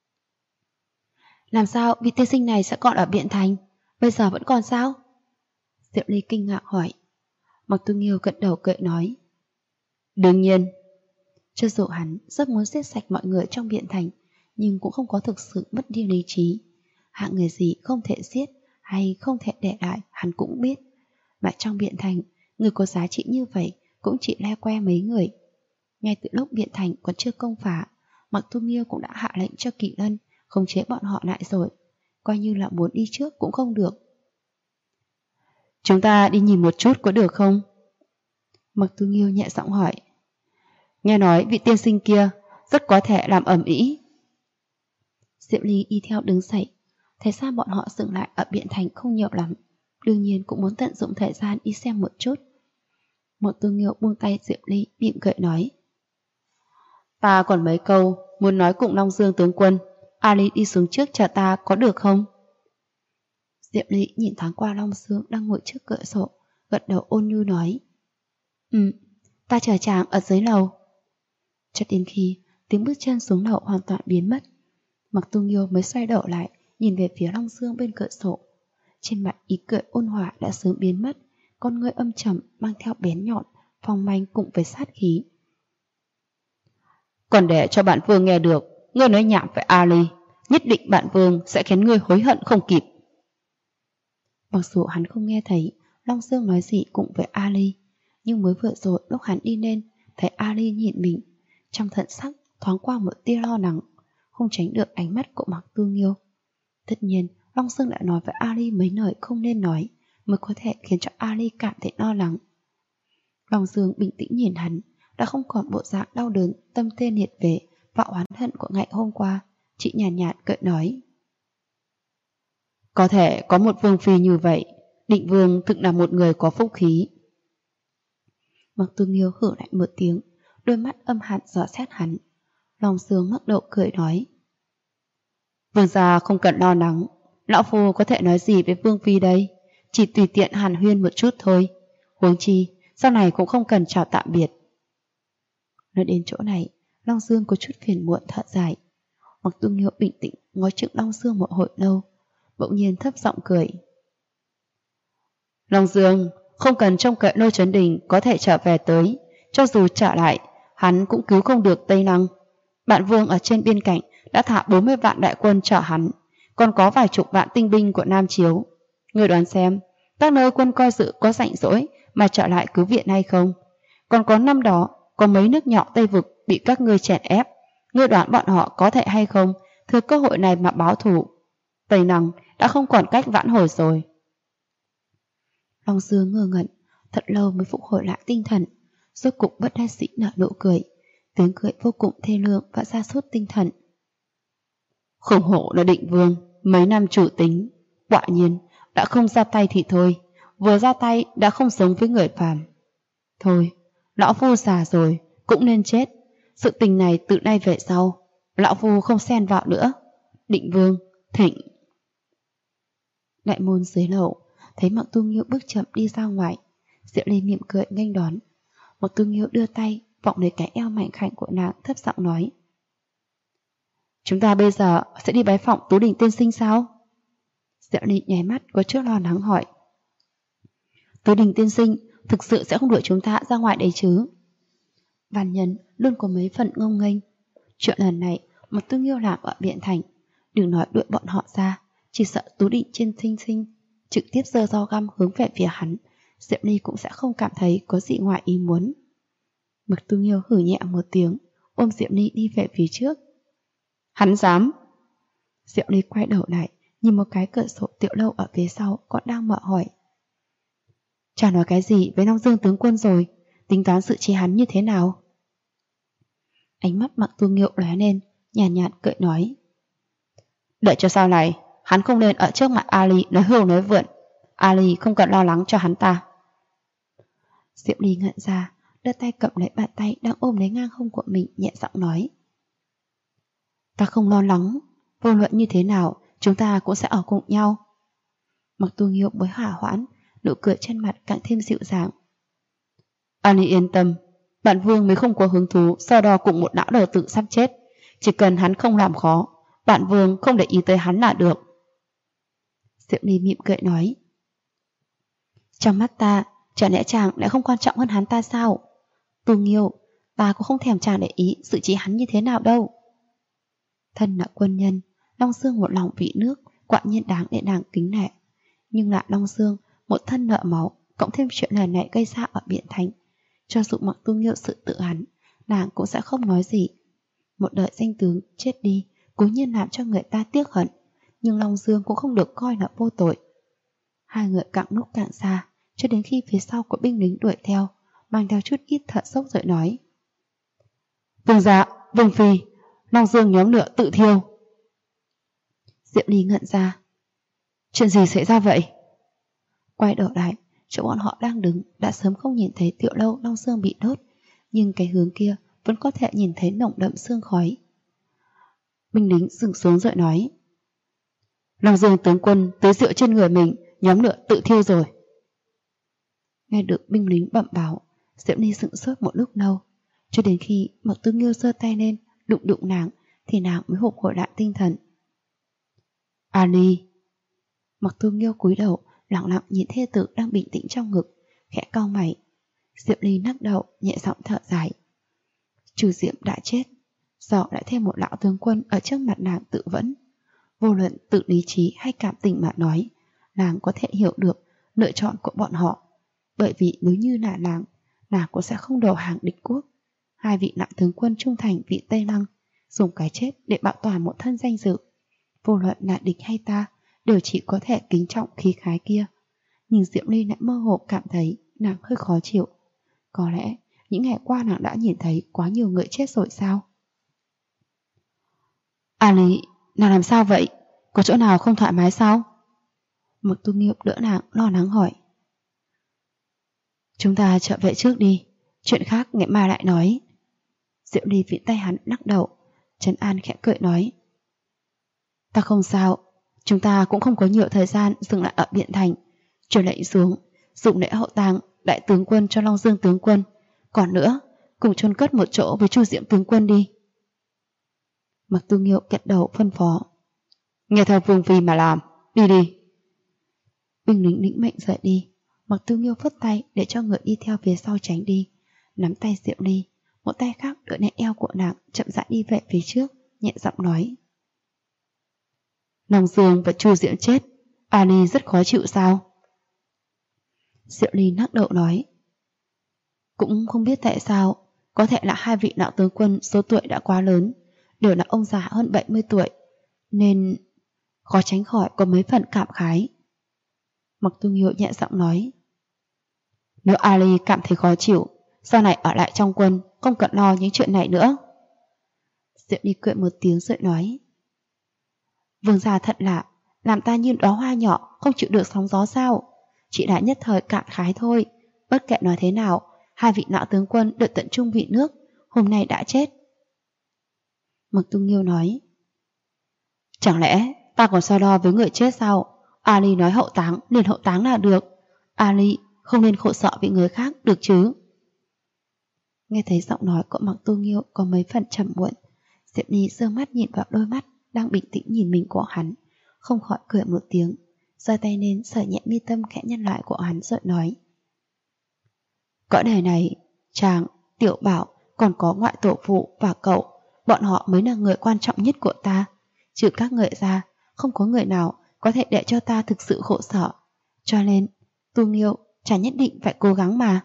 Làm sao vị tiên sinh này sẽ còn ở Biện Thành? Bây giờ vẫn còn sao? Diệu Ly kinh ngạc hỏi. Mạc Tu Nghiêu gật đầu cười nói. Đương nhiên. Cho dù hắn rất muốn giết sạch mọi người trong Biện Thành, nhưng cũng không có thực sự mất đi lý trí. Hạng người gì không thể giết hay không thể để lại hắn cũng biết. Mà trong Biện Thành, người có giá trị như vậy cũng chỉ le que mấy người. Ngay từ lúc Biện Thành còn chưa công phá, Mạc Tu Nghiêu cũng đã hạ lệnh cho Kỷ Lân khống chế bọn họ lại rồi, coi như là muốn đi trước cũng không được. Chúng ta đi nhìn một chút có được không? Mạc Tu Nghiêu nhẹ giọng hỏi. Nghe nói vị tiên sinh kia rất có thể làm ầm ĩ. Diệu Ly y theo đứng dậy, thấy sao bọn họ dừng lại ở Biện Thành không nhiều lắm, đương nhiên cũng muốn tận dụng thời gian đi xem một chút. Mạc Tu Nghiêu buông tay Diệu Ly, mỉm cười nói. Ta còn mấy câu muốn nói cùng Long Dương tướng quân, Ali đi xuống trước chờ ta có được không? Diệu Ly nhìn thoáng qua Long Dương đang ngồi trước cửa sổ, gật đầu ôn nhu nói. Ta chờ chàng ở dưới lầu. Cho đến khi tiếng bước chân xuống lầu hoàn toàn biến mất, Mạc Tu Nghiêu mới xoay đầu lại, nhìn về phía Long Dương bên cửa sổ. Trên mặt ý cười ôn hòa đã sớm biến mất, con ngươi âm trầm mang theo bén nhọn, phong manh cùng với sát khí. Còn để cho bạn Vương nghe được, ngươi nói nhảm với Ali, nhất định bạn Vương sẽ khiến ngươi hối hận không kịp. Mặc dù hắn không nghe thấy Long Dương nói gì cùng với Ali, nhưng mới vừa rồi lúc hắn đi lên, thấy Ali nhìn mình, trong thần sắc thoáng qua một tia lo lắng, không tránh được ánh mắt của Mạc Tu Nghiêu. Tất nhiên, Long Dương đã nói với Ali mấy lời không nên nói, mới có thể khiến cho Ali cảm thấy lo lắng. Long Dương bình tĩnh nhìn hắn, đã không còn bộ dạng đau đớn, tâm tê liệt về và oán hận của ngày hôm qua. Chị nhàn nhạt cười nói. Có thể có một vương phi như vậy, Định Vương thực là một người có phúc khí. Mạc Tu Nghiêu hử lại một tiếng, đôi mắt âm hàn dò xét hắn. Long Dương ngắc đầu cười nói. Vương gia không cần lo lắng, lão phu có thể nói gì với vương phi đây, chỉ tùy tiện hàn huyên một chút thôi. Huống chi, sau này cũng không cần chào tạm biệt. Nói đến chỗ này, Long Dương có chút phiền muộn thở dài. Mạc Tu Nghiêu bình tĩnh ngó chừng Long Dương một hồi lâu, bỗng nhiên thấp giọng cười. Long Dương, không cần trông cậy Lô Chấn Đình có thể trở về tới, cho dù trở lại, hắn cũng cứu không được Tây Lăng. Bạn Vương ở trên biên cảnh đã thả 40 vạn đại quân chở hắn, còn có vài chục vạn tinh binh của Nam Chiếu. Người đoán xem, các nơi quân coi dự có rảnh rỗi mà trở lại cứu viện hay không? Còn có năm đó, có mấy nước nhỏ Tây Vực bị các ngươi chèn ép. Ngươi đoán bọn họ có thể hay không thừa cơ hội này mà báo thù? Tây Lăng đã không còn cách vãn hồi rồi. Long Dương ngơ ngẩn, thật lâu mới phục hồi lại tinh thần, rốt cục bất đắc dĩ nở nụ cười, tiếng cười vô cùng thê lương và sa sút tinh thần. Không hổ là Định Vương, mấy năm chủ tính, quả nhiên đã không ra tay thì thôi, vừa ra tay đã không sống với người phàm. Thôi, lão phu già rồi, cũng nên chết. Sự tình này từ nay về sau, lão phu không xen vào nữa. Định Vương, thỉnh. Đại môn dưới lầu, thấy Mạc Tu Nghiêu bước chậm đi ra ngoài, Diệu Ly mỉm cười nghênh đón. Mạc Tu Nghiêu đưa tay vọng lấy cái eo mảnh khảnh của nàng, thấp giọng nói. Chúng ta bây giờ sẽ đi bái phỏng Tú Đình tiên sinh sao? Diệu Ly nháy mắt có chút lo lắng hỏi. Tú Đình tiên sinh thực sự sẽ không đuổi chúng ta ra ngoài đấy chứ? Văn Nhân luôn có mấy phần ngông nghênh. Chuyện lần này Mạc Tu Nghiêu làm ở Biện Thành, đừng nói đuổi bọn họ ra, chỉ sợ Tú Định trên sinh trực tiếp giơ dao găm hướng về phía hắn, Diệu Ly cũng sẽ không cảm thấy có gì ngoài ý muốn. Mạc Tu Nghiêu hử nhẹ một tiếng, ôm Diệu Ly đi về phía trước. Hắn dám? Diệu Ly quay đầu lại, nhìn một cái cửa sổ tiểu lâu ở phía sau còn đang mở hỏi. Chả nói cái gì với Long Dương tướng quân rồi, tính toán sự trí hắn như thế nào? Ánh mắt Mạc Tu Nghiêu lóe lên, nhàn nhạt cười nói. Đợi cho sau này, hắn không nên ở trước mặt Ali nói hưu nói vượn. Ali không cần lo lắng cho hắn ta. Diệu Ly ngẩn ra, đưa tay cầm lấy bàn tay đang ôm lấy ngang hông của mình, nhẹ giọng nói. Ta không lo lắng, vô luận như thế nào, chúng ta cũng sẽ ở cùng nhau. Mặc Tu Nghiêu mới hỏa hoãn, nụ cười trên mặt càng thêm dịu dàng. Ani yên tâm, bản vương mới không có hứng thú so đo cùng một lão đầu tử sắp chết. Chỉ cần hắn không làm khó, bản vương không để ý tới hắn là được. Diệu Ly mỉm cười nói. Trong mắt ta, chả lẽ chàng lại không quan trọng hơn hắn ta sao? Tu Nghiêu, ta cũng không thèm chàng để ý xử trí hắn như thế nào đâu. Thân là quân nhân, Long Dương một lòng vị nước, quả nhiên đáng để nàng kính nể. Nhưng lại Long Dương, một thân nợ máu, cộng thêm chuyện lần này gây ra ở Biện Thành. Cho dù Mặc Tu Nghiêu sự tự hắn, nàng cũng sẽ không nói gì. Một đời danh tướng chết đi, cố nhiên làm cho người ta tiếc hận, nhưng Long Dương cũng không được coi là vô tội. Hai người càng lúc càng xa, cho đến khi phía sau có binh lính đuổi theo, mang theo chút ít thở sốc rồi nói. Vương gia, Vương phi, Long Dương nhóm lửa tự thiêu. Diệu Ly ngẩn ra. Chuyện gì xảy ra vậy? Quay đầu lại, chỗ bọn họ đang đứng đã sớm không nhìn thấy Tiểu Lâu Long Dương bị đốt, nhưng cái hướng kia vẫn có thể nhìn thấy nồng đậm sương khói. Binh lính dừng xuống rồi nói. Long Dương tướng quân tới rượu trên người mình, nhóm lửa tự thiêu rồi. Nghe được binh lính bẩm báo, Diệu Ly sững sốt một lúc lâu, cho đến khi Mặc Tu Nghiêu giơ tay lên đụng nàng thì nàng mới phục hồi lại tinh thần. Ali. Mặc Tu Nghiêu cúi đầu lặng lặng nhìn thê tử đang bình tĩnh trong ngực, khẽ cau mày. Diệu Ly lắc đầu nhẹ giọng thở dài. Chu Diệm đã chết, giờ lại thêm một lão tướng quân ở trước mặt nàng tự vẫn. Vô luận tự lý trí hay cảm tình mà nói, nàng có thể hiểu được lựa chọn của bọn họ. Bởi vì nếu như là nàng cũng sẽ không đầu hàng địch quốc. Hai vị lão tướng quân trung thành vị Tây Lăng, dùng cái chết để bảo toàn một thân danh dự. Vô luận là địch hay ta, đều chỉ có thể kính trọng khí khái kia. Nhưng Diệu Ly lại mơ hồ cảm thấy nàng hơi khó chịu. Có lẽ những ngày qua nàng đã nhìn thấy quá nhiều người chết rồi sao? Ali, nàng làm sao vậy? Có chỗ nào không thoải mái sao? Mặc Tu Nghiêu đỡ nàng lo lắng hỏi. Chúng ta trở về trước đi, chuyện khác ngày mai lại nói. Diệu Ly vĩ tay hắn lắc đầu, trấn an khẽ cười nói. Ta không sao, chúng ta cũng không có nhiều thời gian dừng lại ở Biện Thành. Truyền lệnh xuống, dụng lễ hậu tang đại tướng quân cho Long Dương tướng quân. Còn nữa, cùng chôn cất một chỗ với Chu Diệm tướng quân đi. Mặc Tu Nghiêu gật đầu phân phó. Nghe theo Vương phi mà làm, đi đi. Binh lính lĩnh mệnh rời đi. Mặc Tu Nghiêu phất tay để cho người đi theo phía sau tránh đi, nắm tay Diệu Ly, một tay khác đỡ lấy eo của nàng, chậm rãi đi về phía trước, nhẹ giọng nói. Long Dương và Chu Diệm chết, Ali rất khó chịu sao? Diệu Ly lắc đầu nói. Cũng không biết tại sao, có thể là hai vị lão tướng quân số tuổi đã quá lớn, đều là ông già hơn 70 tuổi, nên khó tránh khỏi có mấy phần cảm khái. Mặc Tu Nghiêu nhẹ giọng nói. Nếu Ali cảm thấy khó chịu, sau này ở lại trong quân, không cần lo những chuyện này nữa. Diệu Ly cười một tiếng rồi nói. Vương gia thật lạ, làm ta như đóa hoa nhỏ, không chịu được sóng gió sao? Chỉ đã nhất thời cạn khái thôi. Bất kể nói thế nào, hai vị lão tướng quân được tận trung vị nước, hôm nay đã chết. Mặc Tu Nghiêu nói. Chẳng lẽ ta còn so đo với người chết sao? Ali nói hậu táng nên hậu táng là được. Ali không nên khổ sợ vì người khác được chứ? Nghe thấy giọng nói của Mặc Tu Nghiêu có mấy phần trầm muộn, Diệp Ly giơ mắt nhìn vào đôi mắt đang bình tĩnh nhìn mình của hắn, không khỏi cười một tiếng, giơ tay lên sờ nhẹ mi tâm khẽ nhăn lại của hắn rồi nói. Cõi đời này, chàng, Tiểu Bảo, còn có ngoại tổ phụ và cậu, bọn họ mới là người quan trọng nhất của ta. Trừ các người ra, không có người nào có thể để cho ta thực sự khổ sở. Cho nên, Tu Nghiêu chả nhất định phải cố gắng mà.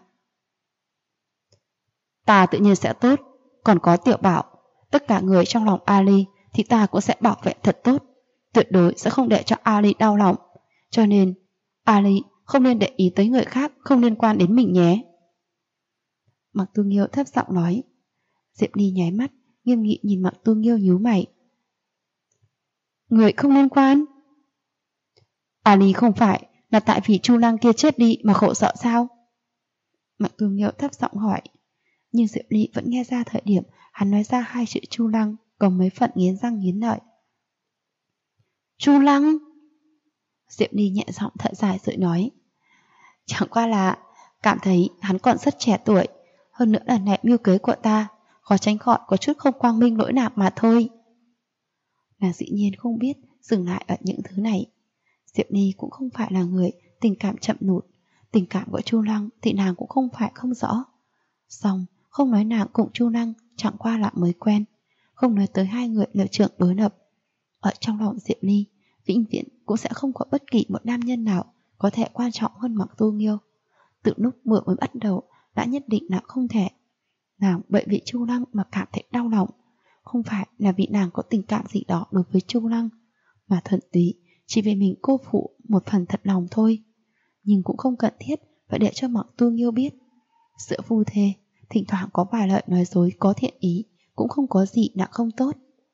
Ta tự nhiên sẽ tốt, còn có Tiểu Bảo, tất cả người trong lòng Ali thì ta cũng sẽ bảo vệ thật tốt, tuyệt đối sẽ không để cho Ali đau lòng. Cho nên, Ali không nên để ý tới người khác không liên quan đến mình nhé. Mặc Tu Nghiêu thấp giọng nói. Diệp Ly nháy mắt, nghiêm nghị nhìn Mặc Tu Nghiêu nhíu mày. Người không liên quan? Ali không phải là tại vì Chu Lăng kia chết đi mà khổ sợ sao? Mặc Tu Nghiêu thấp giọng hỏi. Nhưng Diệp Ly vẫn nghe ra thời điểm hắn nói ra hai chữ Chu Lăng có mấy phần nghiến răng nghiến lợi. Chu Lăng! Diệp Ni nhẹ giọng thở dài rồi nói. Chẳng qua là cảm thấy hắn còn rất trẻ tuổi, hơn nữa là này mưu kế của ta, khó tránh khỏi có chút không quang minh lỗi lạc mà thôi. Nàng dĩ nhiên không biết dừng lại ở những thứ này. Diệp Ni cũng không phải là người tình cảm chậm nụt, tình cảm của Chu Lăng thì nàng cũng không phải không rõ. Xong, không nói nàng cùng Chu Lăng chẳng qua là mới quen, không nói tới hai người lựa trưởng đối lập. Ở trong lòng Diệp Ni, vĩnh viễn cũng sẽ không có bất kỳ một nam nhân nào có thể quan trọng hơn Mạc Tu Nghiêu. Từ lúc vừa mới bắt đầu đã nhất định là không thể. Nàng bởi vì Chu Lăng mà cảm thấy đau lòng, không phải là vì nàng có tình cảm gì đó đối với Chu Lăng, mà thuần túy chỉ vì mình cô phụ một phần thật lòng thôi. Nhưng cũng không cần thiết phải để cho Mạc Tu Nghiêu biết. Giữa phu thê, thỉnh thoảng có vài lời nói dối có thiện ý, cũng không có gì là không tốt.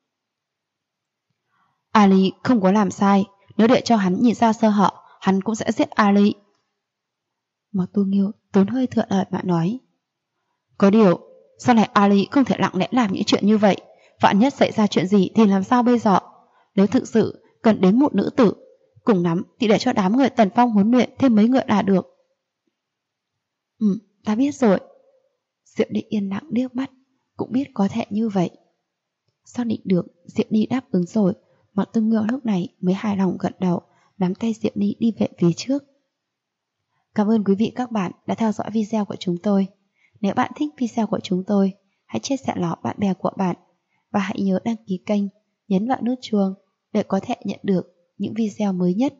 Ali không có làm sai, nếu để cho hắn nhìn ra sơ hở, hắn cũng sẽ giết Ali. Mạc Tu Nghiêu tốn hơi thừa lời mà nói. Có điều, sau này Ali không thể lặng lẽ làm những chuyện như vậy. Vạn nhất xảy ra chuyện gì thì làm sao bây giờ? Nếu thực sự cần đến một nữ tử, cùng lắm thì để cho đám người Tần Phong huấn luyện thêm mấy người là được. Ta biết rồi. Diệp Ni yên lặng liếc mắt, cũng biết có thể như vậy. Xác định được Diệp Ni đáp ứng rồi, Mạc Tu Nghiêu lúc này mới hài lòng gật đầu, nắm tay Diệp Ni đi về phía trước. Cảm ơn quý vị các bạn đã theo dõi video của chúng tôi. Nếu bạn thích video của chúng tôi, hãy chia sẻ nó bạn bè của bạn và hãy nhớ đăng ký kênh, nhấn vào nút chuông để có thể nhận được những video mới nhất.